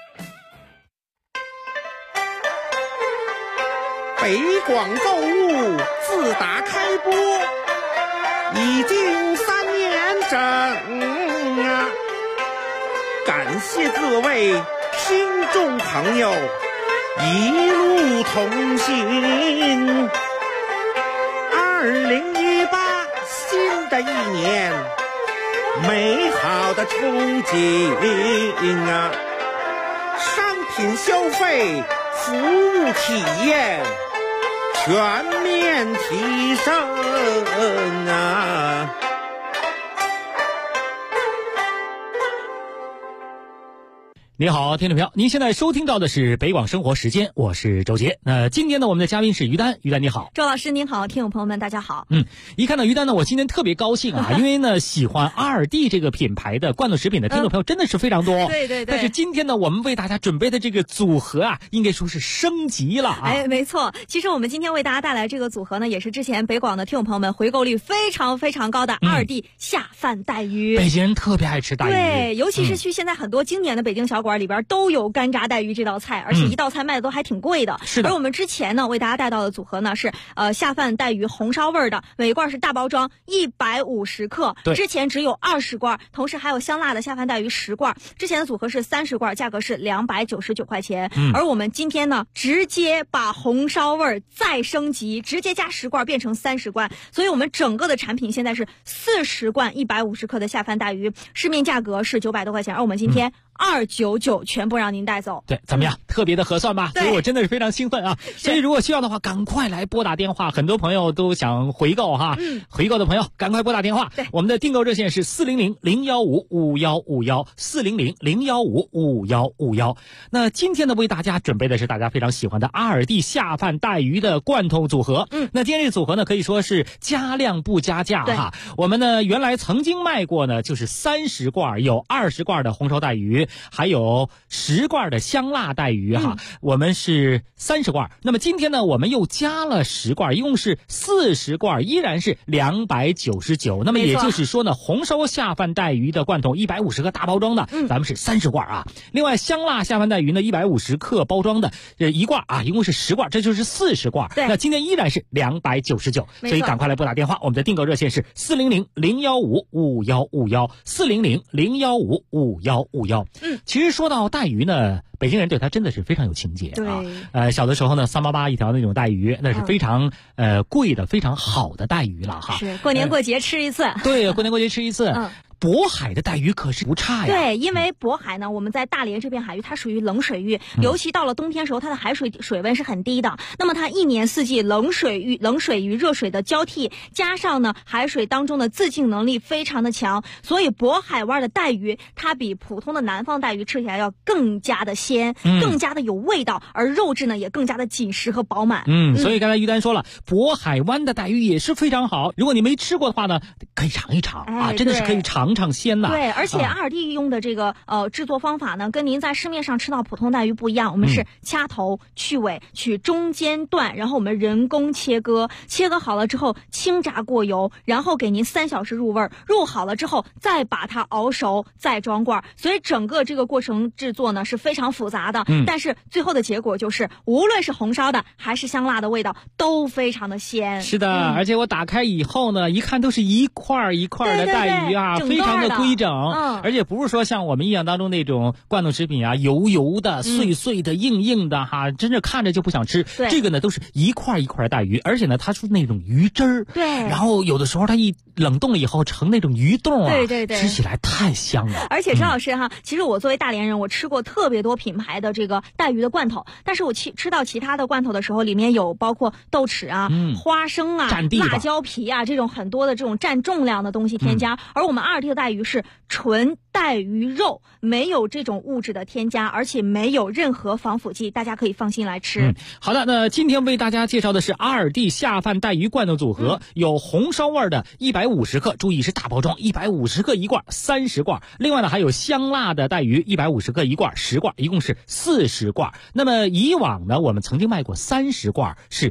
北广购物自打开播已经3年整感谢各位听众朋友一路同行。2018新的一年，美好的憧憬商品消费、服务体验全面提升你好，听众朋友，您现在收听到的是北广生活时间，我是周杰。今天呢，我们的嘉宾是于丹，于丹你好。 周老师您好，听友朋友们大家好。 一看到于丹呢，我今天特别高兴啊，因为呢，喜欢阿尔蒂这个品牌的罐头食品的听众朋友真的是非常多。 对。 但是今天呢，我们为大家准备的这个组合应该说是升级了啊。 没错。其实我们今天为大家带来这个组合呢，也是之前北广的听友朋友们回购率非常非常高的阿尔蒂下饭带鱼。 北京人特别爱吃带鱼。 对，尤其是去现在很多经典的北京小馆馆里边都有干炸带鱼这道菜，而且一道菜卖的都还挺贵的。 是的。 而我们之前呢为大家带到的组合呢是下饭带鱼红烧味的，每罐是大包装150克，之前只有20罐，同时还有香辣的下饭带鱼10罐，之前的组合是30罐，价格是299块钱。而我们今天呢直接把红烧味再升级，直接加10罐变成30罐，所以我们整个的产品现在是40罐150克的下饭带鱼，市面价格是900多块钱，而我们今天299全部让您带走。 对，怎么样？特别的合算吧？所以我真的是非常兴奋啊！所以如果需要的话，赶快来拨打电话。很多朋友都想回购哈，回购的朋友赶快拨打电话。对，我们的订购热线是400-015-5151，400-015-5151。那今天呢，为大家准备的是大家非常喜欢的阿尔蒂下饭带鱼的罐头组合。那今天这个组合呢，可以说是加量不加价哈。我们呢原来曾经卖过呢，就是30罐，有20罐的红烧带鱼，还有10罐的香辣带鱼哈。我们是30罐，那么今天呢，我们又加了10罐，一共是40罐，依然是299。那么也就是说呢，红烧下饭带鱼的罐头150克大包装的，咱们是30罐啊。另外香辣下饭带鱼呢，150克包装的1罐啊，一共是10罐，这就是40罐。那今天依然是299，所以赶快来拨打电话，我们的订购热线是400-015-5151，400-015-5151。其实说到带鱼呢，北京人对它真的是非常有情节啊。小的时候呢，388一条那种带鱼，那是非常贵的、非常好的带鱼了哈。 是过年过节吃一次。 对，过年过节吃一次。渤海的带鱼可是不差呀。 对，因为渤海呢，我们在大连这片海域，它属于冷水域，尤其到了冬天时候，它的海水水温是很低的。那么它一年四季冷水与热水的交替，加上呢海水当中的自净能力非常的强，所以渤海湾的带鱼它比普通的南方带鱼吃起来要更加的鲜，更加的有味道，而肉质呢也更加的紧实和饱满。 所以刚才于丹说了，渤海湾的带鱼也是非常好。如果你没吃过的话呢，可以尝一尝啊，真的是可以尝尝鲜呐。 对，而且阿尔蒂用的这个制作方法呢，跟您在市面上吃到普通带鱼不一样。我们是掐头去尾，取中间段，然后我们人工切割好了之后轻炸过油，然后给您3小时入味，入好了之后再把它熬熟，再装罐。所以整个这个过程制作呢是非常复杂的，但是最后的结果就是无论是红烧的还是香辣的味道都非常的鲜。 是的，而且我打开以后呢，一看都是一块一块的带鱼啊，非常的规整，而且不是说像我们印象当中那种罐头食品啊，油油的、碎碎的、硬硬的哈，真是看着就不想吃。这个呢都是一块一块的带鱼，而且呢它是那种鱼汁儿，然后有的时候它一冷冻了以后成那种鱼冻啊，吃起来太香了。 而且陈老师哈，其实我作为大连人，我吃过特别多品牌的这个带鱼的罐头，但是我吃到其他的罐头的时候，里面有包括豆豉啊、花生啊、辣椒皮啊这种很多的这种占重量的东西添加，而我们阿尔蒂的带鱼是纯带鱼肉，没有这种物质的添加，而且没有任何防腐剂，大家可以放心来吃。 好的，那今天为大家介绍的是阿尔蒂下饭带鱼罐头组合，有红烧味的150克，注意是大包装，150克一罐，30罐。另外呢还有香辣的带鱼150克一罐，10罐，一共是40罐。那么以往呢我们曾经卖过30罐是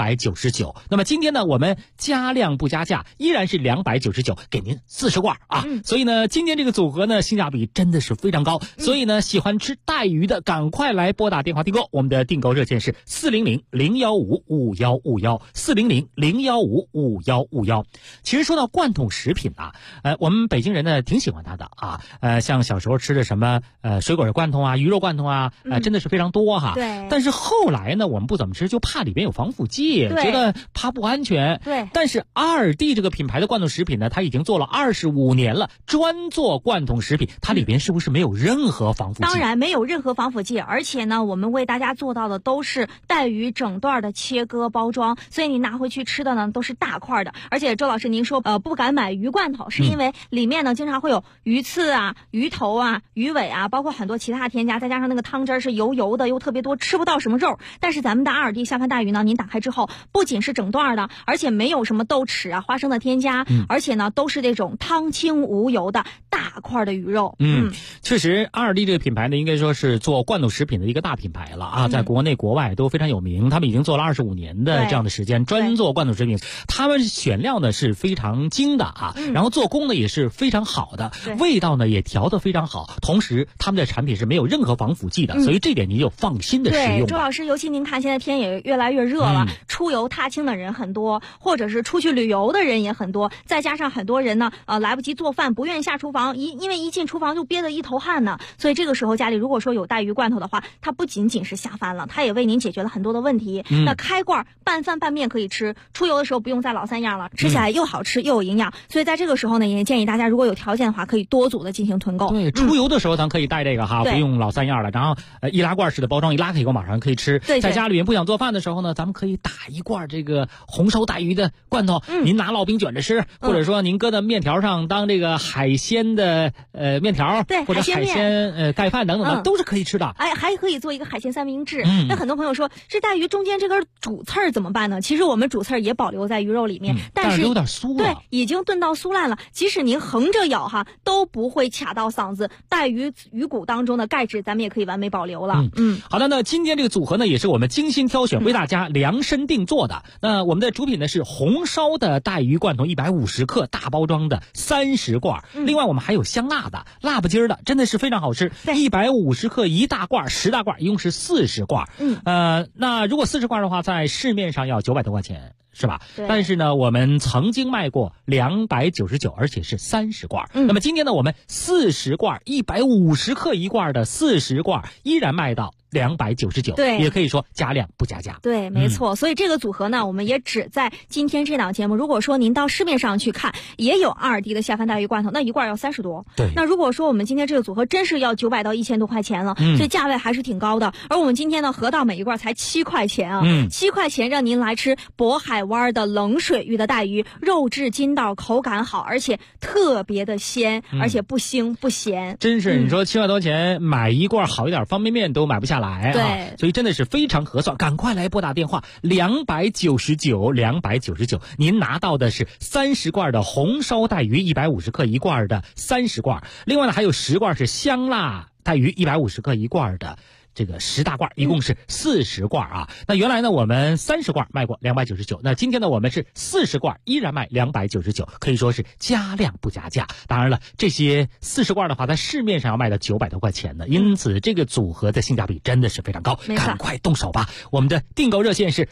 299，那么今天呢我们加量不加价，依然是299，给您40罐啊。所以呢今天这个组合呢性价比真的是非常高，所以呢喜欢吃带鱼的赶快来拨打电话订购，我们的订购热线是400-015-5151，400-015-5151。其实说到罐头食品啊，我们北京人呢挺喜欢它的啊，像小时候吃的什么水果罐头啊、鱼肉罐头啊，真的是非常多哈。 对。 但是后来呢，我们不怎么吃，就怕里边有防腐剂，觉得怕不安全。 对。 但是阿尔蒂这个品牌的罐头食品呢，它已经做了25年了，专做罐头食品，它里边是不是没有任何防腐剂？ 当然没有任何防腐剂，而且呢，我们为大家做到的都是带鱼整段的切割包装，所以你拿回去吃的呢都是大块的。而且周老师您说不敢买鱼罐头，是因为里面呢经常会有鱼刺啊、鱼头啊、鱼尾啊，包括很多其他添加，再加上那个汤汁是油油的又特别多，吃不到什么肉。但是咱们的阿尔蒂下饭带鱼呢，您打开之后不仅是整段的，而且没有什么豆豉啊、花生的添加，而且呢都是这种汤清香无油的大块的鱼肉。 确实阿尔蒂这个品牌呢，应该说是做罐头食品的一个大品牌了啊，在国内国外都非常有名。他们已经做了25年的这样的时间，专做罐头食品。他们选料呢是非常精的啊，然后做工呢也是非常好的，味道呢也调得非常好。同时，他们的产品是没有任何防腐剂的，所以这点你就放心的食用。 周老师，尤其您看现在天也越来越热了，出游踏青的人很多，或者是出去旅游的人也很多，再加上很多人呢，来不及做饭，不愿意下厨房，因为一进厨房就憋得一头汗呢。所以这个时候家里如果说有带鱼罐头的话，它不仅仅是下饭了，它也为您解决了很多的问题。那开罐拌饭拌面可以吃，出游的时候不用再老三样了，吃起来又好吃又有营养。所以在这个时候呢，也建议大家如果有条件的话，可以多组的进行囤购。 对，出游的时候咱可以带这个哈，不用老三样了。然后易拉罐式的包装，一拉开以后马上可以吃。在家里面不想做饭的时候呢，咱们可以打一罐这个红烧带鱼的罐头，您拿烙饼卷着吃，或者说您搁在面条上当这个海鲜的面条，或者海鲜盖饭等等的，都是可以吃的。 还可以做一个海鲜三明治。那很多朋友说，这带鱼中间这根主刺儿怎么办呢？其实我们主刺儿也保留在鱼肉里面，但是有点酥了， 对，已经炖到酥烂了。即使您横着咬哈，都不会卡到嗓子。带鱼骨当中的钙质，咱们也可以完美保留了。 好的，那今天这个组合呢，也是我们精心挑选，为大家量身定做的。那我们的主品呢是红烧的带鱼罐头150克大包装的30罐，另外我们还有香辣的、辣不筋的，真的是非常好吃。150克一大罐，10大罐，一共是40罐。那如果40罐的话，在市面上要900多块钱。是吧？但是呢，我们曾经卖过299，而且是30罐。那么今天呢，我们40罐150克一罐的40罐依然卖到299， 对， 也可以说加量不加价。 对，没错。所以这个组合呢，我们也只在今天这档节目。如果说您到市面上去看，也有阿尔蒂的下饭带鱼罐头，那一罐要30多。 对。 那如果说我们今天这个组合真是要900到1000多块钱了，所以价位还是挺高的。而我们今天呢，合到每一罐才7块钱啊，7块钱让您来吃渤海湾的冷水域的带鱼，肉质筋道，口感好，而且特别的鲜，而且不腥不咸。 真是，你说7块多钱买一罐好一点方便面都买不下来。 对， 所以真的是非常合算，赶快来拨打电话299，您拿到的是30罐的红烧带鱼150克一罐的30罐，另外呢还有10罐是香辣带鱼150克一罐的。这个10大罐，一共是40罐啊。那原来呢，我们30罐卖过299，那今天呢，我们是40罐，依然卖299，可以说是加量不加价。当然了，这些40罐的话，在市面上要卖到900多块钱呢，因此这个组合的性价比真的是非常高，赶快动手吧！我们的订购热线是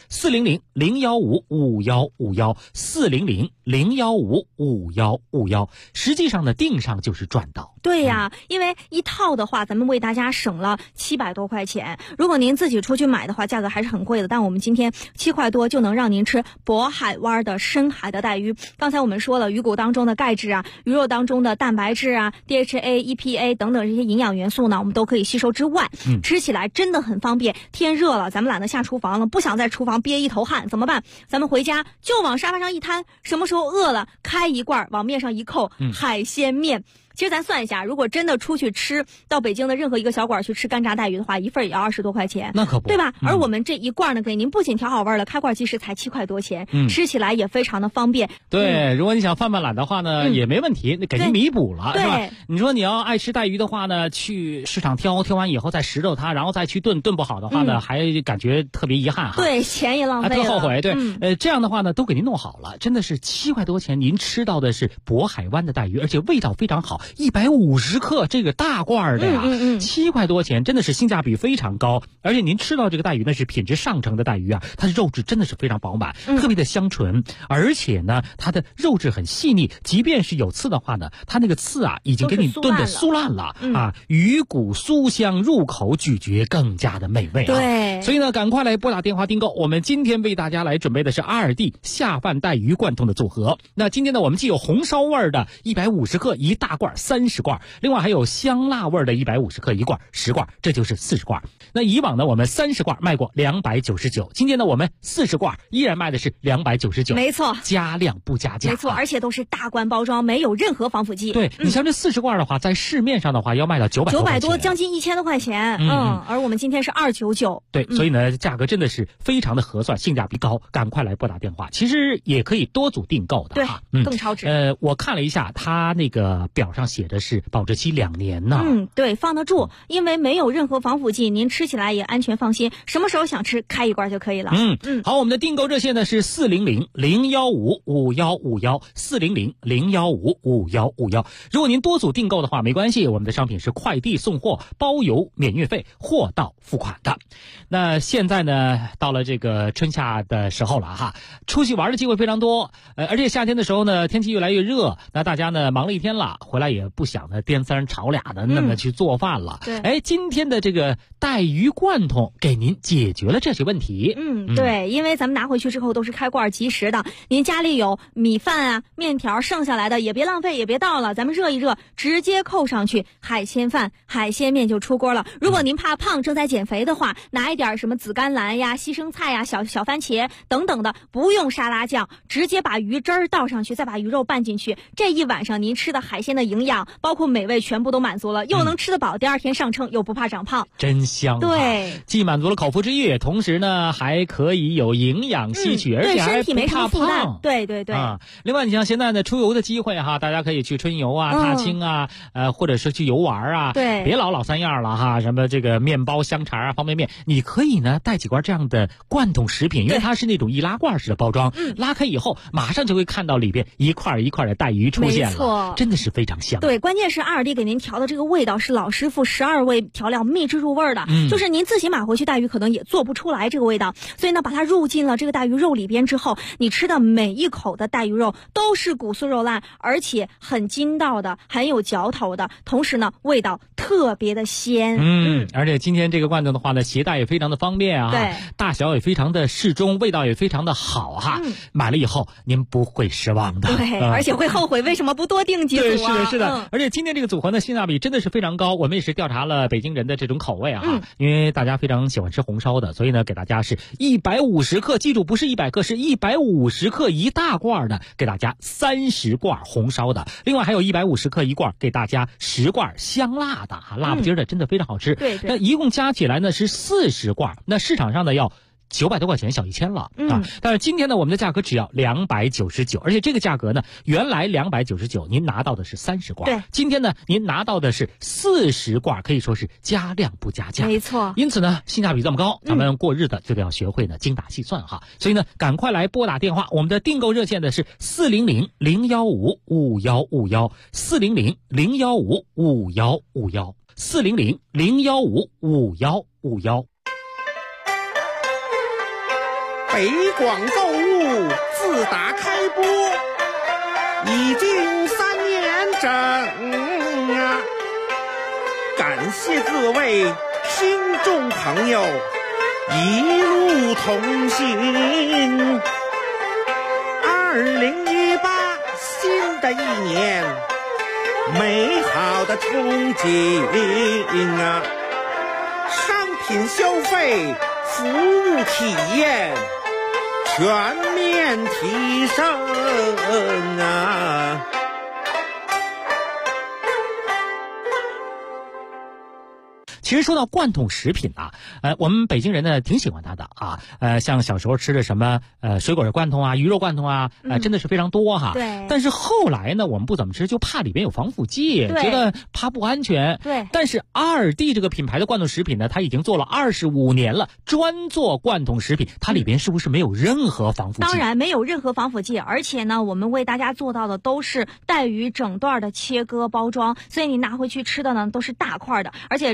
400-015-5151，400-015-5151，实际上呢，订上就是赚到。 对呀，因为一套的话，咱们为大家省了700多块钱。如果您自己出去买的话，价格还是很贵的。但我们今天7块多就能让您吃渤海湾的深海的带鱼。刚才我们说了，鱼骨当中的钙质啊，鱼肉当中的蛋白质啊 ，DHA、EPA 等等这些营养元素呢，我们都可以吸收之外，吃起来真的很方便。天热了，咱们懒得下厨房了，不想在厨房憋一头汗，怎么办？咱们回家就往沙发上一摊，什么时候饿了，开一罐往面上一扣，海鲜面。其实咱算一下，如果真的出去吃，到北京的任何一个小馆去吃干炸带鱼的话，一份也要20多块钱， 那可不， 对吧？而我们这一罐呢，给您不仅调好味了，开罐其实才7块多钱，吃起来也非常的方便。 对，如果你想犯懒的话呢，也没问题，那给您弥补了，是吧？你说你要爱吃带鱼的话呢，去市场挑完以后再拾掇它，然后再去炖不好的话呢，还感觉特别遗憾哈。 对，钱也浪费了， 特后悔。对，这样的话呢，都给您弄好了，真的是7块多钱，您吃到的是渤海湾的带鱼，而且味道非常好，150克这个大罐的呀，7块多钱，真的是性价比非常高。而且您吃到这个带鱼呢，是品质上乘的带鱼啊，它的肉质真的是非常饱满，特别的香醇，而且呢，它的肉质很细腻，即便是有刺的话呢，它那个刺啊，已经给你炖的酥烂了啊，鱼骨酥香，入口咀嚼更加的美味啊。 对， 所以呢，赶快来拨打电话订购。我们今天为大家来准备的是阿尔蒂下饭带鱼罐头的组合。那今天呢，我们既有红烧味的150克一大罐 30罐，另外还有香辣味的150克1罐10罐，这就是40罐。那以往呢我们30罐卖过299，今天呢我们40罐依然卖的是299， 没错， 加量不加价， 没错，而且都是大罐包装，没有任何防腐剂。 对，你像这40罐的话，在市面上的话要卖到900 多，将近1000多块钱。而我们今天是299。 对，所以呢价格真的是非常的合算，性价比高，赶快来拨打电话。其实也可以多组订购的， 对，更超值。 我看了一下，它那个表上写的是保质期2年呢。 对，放得住，因为没有任何防腐剂，您吃起来也安全放心，什么时候想吃开一罐就可以了。 好，我们的订购热线呢是400-015-5151，400-015-5151。如果您多组订购的话没关系，我们的商品是快递送货，包邮免运费，货到付款的。那现在呢到了这个春夏的时候了哈，出去玩的机会非常多，而且夏天的时候呢天气越来越热，那大家呢忙了一天了，回来也不想呢颠三炒俩的那么去做饭了。今天的这个带鱼罐头给您解决了这些问题。 对，因为咱们拿回去之后都是开罐即食的，您家里有米饭啊面条剩下来的也别浪费也别倒了，咱们热一热直接扣上去，海鲜饭海鲜面就出锅了。如果您怕胖正在减肥的话，拿一点什么紫甘蓝呀西生菜呀小番茄等等的，不用沙拉酱，直接把鱼汁儿倒上去，再把鱼肉拌进去，这一晚上您吃的海鲜的营养包括美味全部都满足了，又能吃得饱，第二天上称又不怕长胖， 真香。 对， 既满足了口腹之欲，同时呢还可以有营养吸取，而且还不怕胖。 对另外你像现在呢出游的机会哈，大家可以去春游啊踏青啊或者是去游玩啊， 对， 别老三样了哈，什么这个面包香肠啊方便面，你可以呢带几罐这样的罐头食品，因为它是那种易拉罐式的包装，拉开以后马上就会看到里边一块一块的带鱼出现了，真的是非常香。 对，关键是2D给您调的这个味道是老师傅12味调料秘制入味的，就是您自己买回去带鱼可能也做不出来这个味道，所以呢把它入进了这个带鱼肉里边之后，你吃的每一口的带鱼肉都是骨酥肉烂，而且很筋道的，很有嚼头的，同时呢味道特别的鲜。 而且今天这个罐头的话呢携带也非常的方便啊， 对， 大小也非常的适中，味道也非常的好哈，买了以后您不会失望的。 对，而且会后悔为什么不多订几组啊。 对，是的，而且今天这个组合呢性价比真的是非常高，我们也是调查了北京人的这种口味啊，因为大家非常喜欢吃红烧的，所以呢给大家是150克，记住不是100克，是150克一大罐的，给大家30罐红烧的，另外还有150克一罐，给大家10罐香辣的辣不筋的，真的非常好吃。 对， 那一共加起来呢是40罐，那市场上呢要900多块钱，小1000了但是今天呢我们的价格只要299，而且这个价格呢原来299您拿到的是30罐， 对， 今天呢您拿到的是40罐，可以说是加量不加价， 没错。 因此呢性价比这么高，咱们过日子就得要学会呢精打细算哈。所以呢赶快来拨打电话，我们的订购热线的是400-015-5151，400-015-5151，400-015-5151。 北广购物自打开播已经3年整啊，感谢各位听众朋友一路同行。2018新的一年，美好的憧憬啊，商品消费服务体验全面提升啊！ 其实说到罐头食品啊，我们北京人呢挺喜欢它的啊，像小时候吃的什么水果罐头啊、鱼肉罐头啊，真的是非常多哈。 对。 但是后来呢，我们不怎么吃，就怕里边有防腐剂，觉得怕不安全。 对。 但是2D这个品牌的罐头食品呢，它已经做了25年了，专做罐头食品，它里边是不是没有任何防腐剂？ 当然没有任何防腐剂，而且呢，我们为大家做到的都是带鱼整段的切割包装，所以你拿回去吃的呢都是大块的。而且周老师您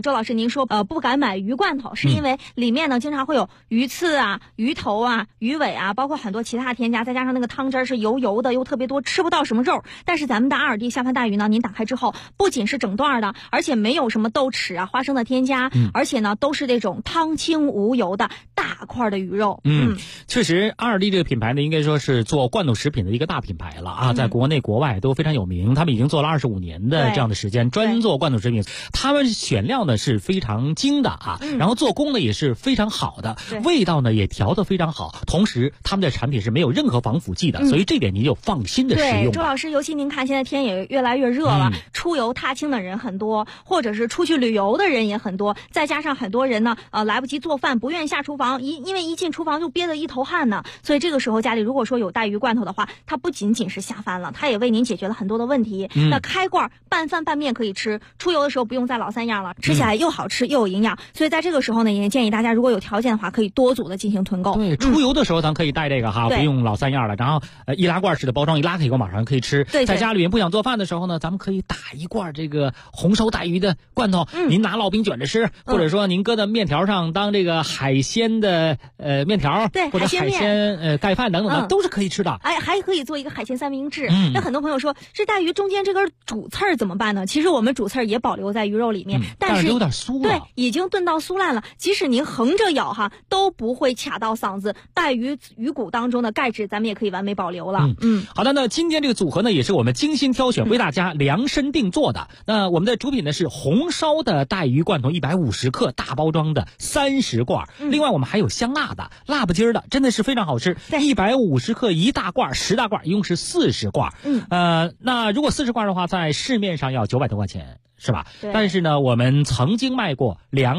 您说不敢买鱼罐头，是因为里面呢经常会有鱼刺啊、鱼头啊、鱼尾啊，包括很多其他添加，再加上那个汤汁是油油的又特别多，吃不到什么肉。但是咱们的阿尔蒂下饭带鱼呢，您打开之后不仅是整段的，而且没有什么豆豉啊、花生的添加，而且呢都是那种汤清无油的大块的鱼肉。 确实阿尔蒂这个品牌呢，应该说是做罐头食品的一个大品牌了啊，在国内国外都非常有名，他们已经做了25年的这样的时间，专做罐头食品。他们选料呢是非常精的啊，然后做工呢也是非常好的，味道呢也调得非常好，同时他们的产品是没有任何防腐剂的，所以这点您就放心的食用。 对，周老师，尤其您看现在天也越来越热了，出游踏青的人很多，或者是出去旅游的人也很多，再加上很多人呢来不及做饭，不愿意下厨房，因为一进厨房就憋得一头汗呢，所以这个时候家里如果说有带鱼罐头的话，它不仅仅是下饭了，它也为您解决了很多的问题。那开罐拌饭拌面可以吃，出游的时候不用再老三样了，吃起来又好吃又有营养，所以在这个时候呢，也建议大家如果有条件的话，可以多组的进行囤购。 对，出游的时候咱可以带这个哈，不用老三样了，然后易拉罐式的包装，一拉开以后马上可以吃。 对， 在家里面不想做饭的时候呢，咱们可以打一罐这个红烧带鱼的罐头，您拿烙饼卷着吃，或者说您搁在面条上当这个海鲜的面条， 对， 或者海鲜盖饭等等的，都是可以吃的。 哎，还可以做一个海鲜三明治。那很多朋友说，这带鱼中间这根主刺儿怎么办呢？其实我们主刺儿也保留在鱼肉里面，但是有点酥了， 对，已经炖到酥烂了。即使您横着咬哈，都不会卡到嗓子。带鱼骨当中的钙质，咱们也可以完美保留了。 好的，那今天这个组合呢，也是我们精心挑选，为大家量身定做的。那我们的主品呢是红烧的带鱼罐头150克大包装的30罐，另外我们还有香辣的、辣不筋的，真的是非常好吃。150克一大罐，10大罐，一共是40罐。那如果40罐的话，在市面上要900多块钱。是吧？但是呢，我们曾经卖过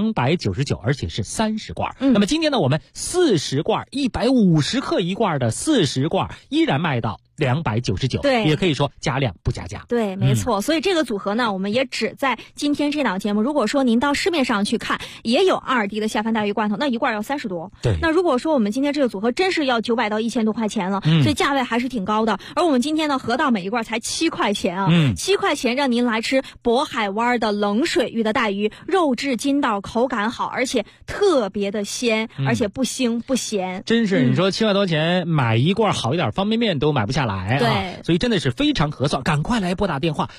299，而且是30罐。那么今天呢，我们40罐150克一罐的40罐依然卖到299， 对， 也可以说加量不加价。 对，没错。所以这个组合呢，我们也只在今天这档节目。如果说您到市面上去看，也有阿尔蒂的下饭带鱼罐头，那一罐要30多。 对。 那如果说我们今天这个组合真是要900到1000多块钱了，所以价位还是挺高的。而我们今天呢，合到每一罐才7块钱啊，7块钱让您来吃渤海湾的冷水域的带鱼，肉质筋道，口感好，而且特别的鲜，而且不腥不咸。 真是，你说7块多钱买一罐好一点方便面都买不下来。 对， 所以真的是非常合算，赶快来拨打电话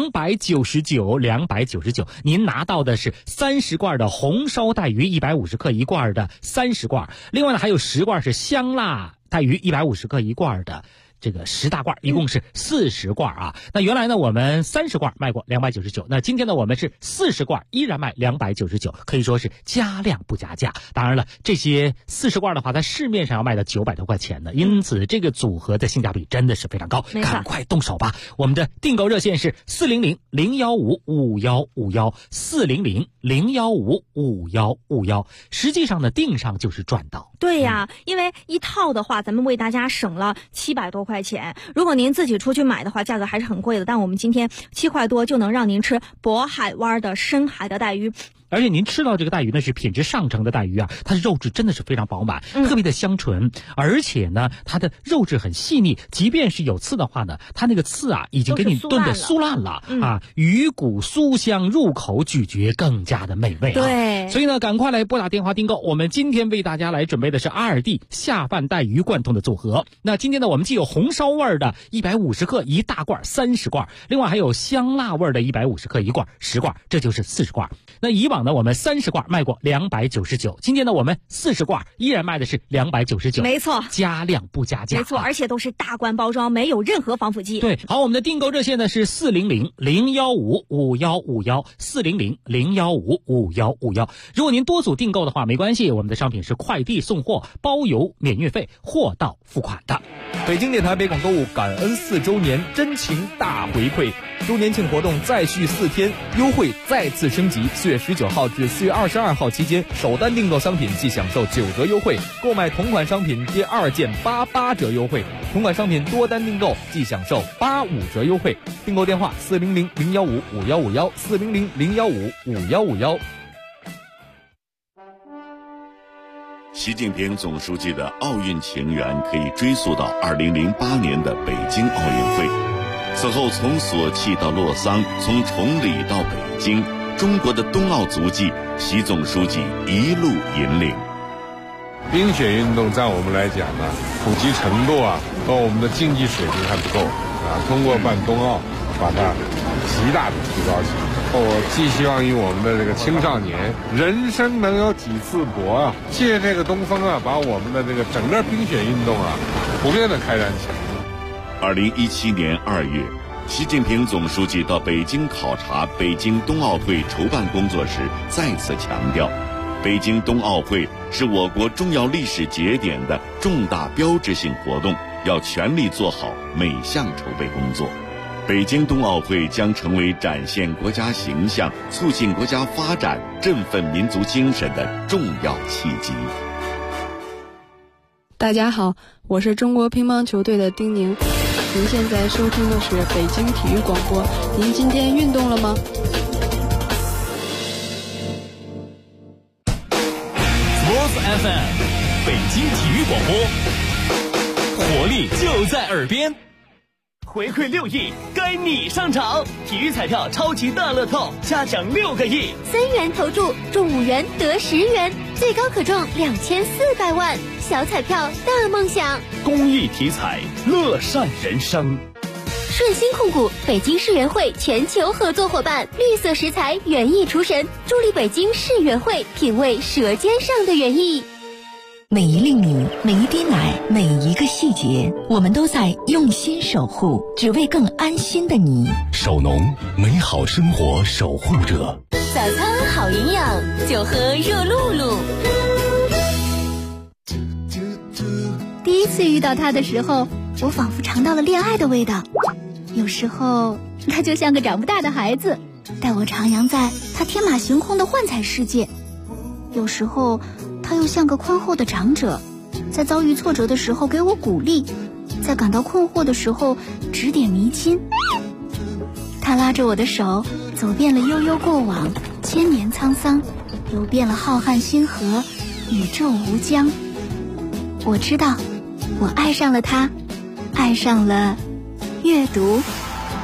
299，您拿到的是30罐的红烧带鱼150克一罐的30罐，另外呢还有10罐是香辣带鱼150克一罐的。这个10大罐，一共是40罐啊。那原来呢，我们30罐卖过299，那今天呢，我们是40罐，依然卖299，可以说是加量不加价。当然了，这些40罐的话，在市面上要卖到900多块钱呢，因此这个组合的性价比真的是非常高，赶快动手吧！我们的订购热线是400-015-5151，400-015-5151。实际上呢，订上就是赚到。 对呀，因为一套的话，咱们为大家省了700多块钱。如果您自己出去买的话，价格还是很贵的。但我们今天7块多就能让您吃渤海湾的深海的带鱼。 而且您吃到这个带鱼呢，是品质上乘的带鱼啊，它的肉质真的是非常饱满，特别的香醇，而且呢，它的肉质很细腻，即便是有刺的话呢，它那个刺啊，已经给你炖得酥烂了啊，鱼骨酥香，入口咀嚼更加的美味啊。 对， 所以呢，赶快来拨打电话订购。我们今天为大家来准备的是阿尔蒂下饭带鱼罐头的组合。那今天呢，我们既有红烧味的150克一大罐30罐，另外还有香辣味的150克一罐10罐，这就是40罐。那以往呢，我们30罐卖过299，今天呢，我们40罐依然卖的是299， 没错， 加量不加价， 没错，而且都是大罐包装，没有任何防腐剂。 对，好，我们的订购热线呢是400-015-5151，400-015-5151。如果您多组订购的话，没关系，我们的商品是快递送货，包邮免运费，货到付款的。 北京电台北广购物感恩4周年真情大回馈，周年庆活动再续4天，优惠再次升级。4月19号至4月22号期间，首单订购商品即享受9折优惠，购买同款商品第2件88折优惠，同款商品多单订购即享受85折优惠。订购电话400-015-5151，400-015-5151。 习近平总书记的奥运情缘可以追溯到2008年的北京奥运会，此后从索契到洛桑，从崇礼到北京， 中国的冬奥足迹，习总书记一路引领。 冰雪运动在我们来讲呢，普及程度和我们的竞技水平还不够通过办冬奥，把它极大的提高起来。我寄希望于我们的这个青少年，人生能有几次搏借这个东风把我们的这个整个冰雪运动普遍的开展起来。 2017年2月，习近平总书记到北京考察北京冬奥会筹办工作时，再次强调，北京冬奥会是我国重要历史节点的重大标志性活动，要全力做好每项筹备工作。北京冬奥会将成为展现国家形象、促进国家发展、振奋民族精神的重要契机。 大家好，我是中国乒乓球队的丁宁。您现在收听的是北京体育广播。您今天运动了吗 ？Sports FM， 北京体育广播，活力就在耳边。回馈6亿，该你上场！体育彩票超级大乐透，加奖6个亿 ，3元投注中5元得10元，最高可中2400万，小彩票大梦想。 公益体彩，乐善人生。 顺鑫控股北京世园会全球合作伙伴，绿色食材园艺厨神，助力北京世园会品味舌尖上的园艺。 每一粒米，每一滴奶，每一个细节，我们都在用心守护，只为更安心的你。 守农，美好生活守护者。 早餐好营养，就喝热露露。 第一次遇到他的时候，我仿佛尝到了恋爱的味道。有时候他就像个长不大的孩子，带我徜徉在他天马行空的幻彩世界。有时候他又像个宽厚的长者，在遭遇挫折的时候给我鼓励，在感到困惑的时候指点迷津。他拉着我的手，走遍了悠悠过往，千年沧桑，游遍了浩瀚星河，宇宙无疆。我知道，我爱上了他，爱上了阅读。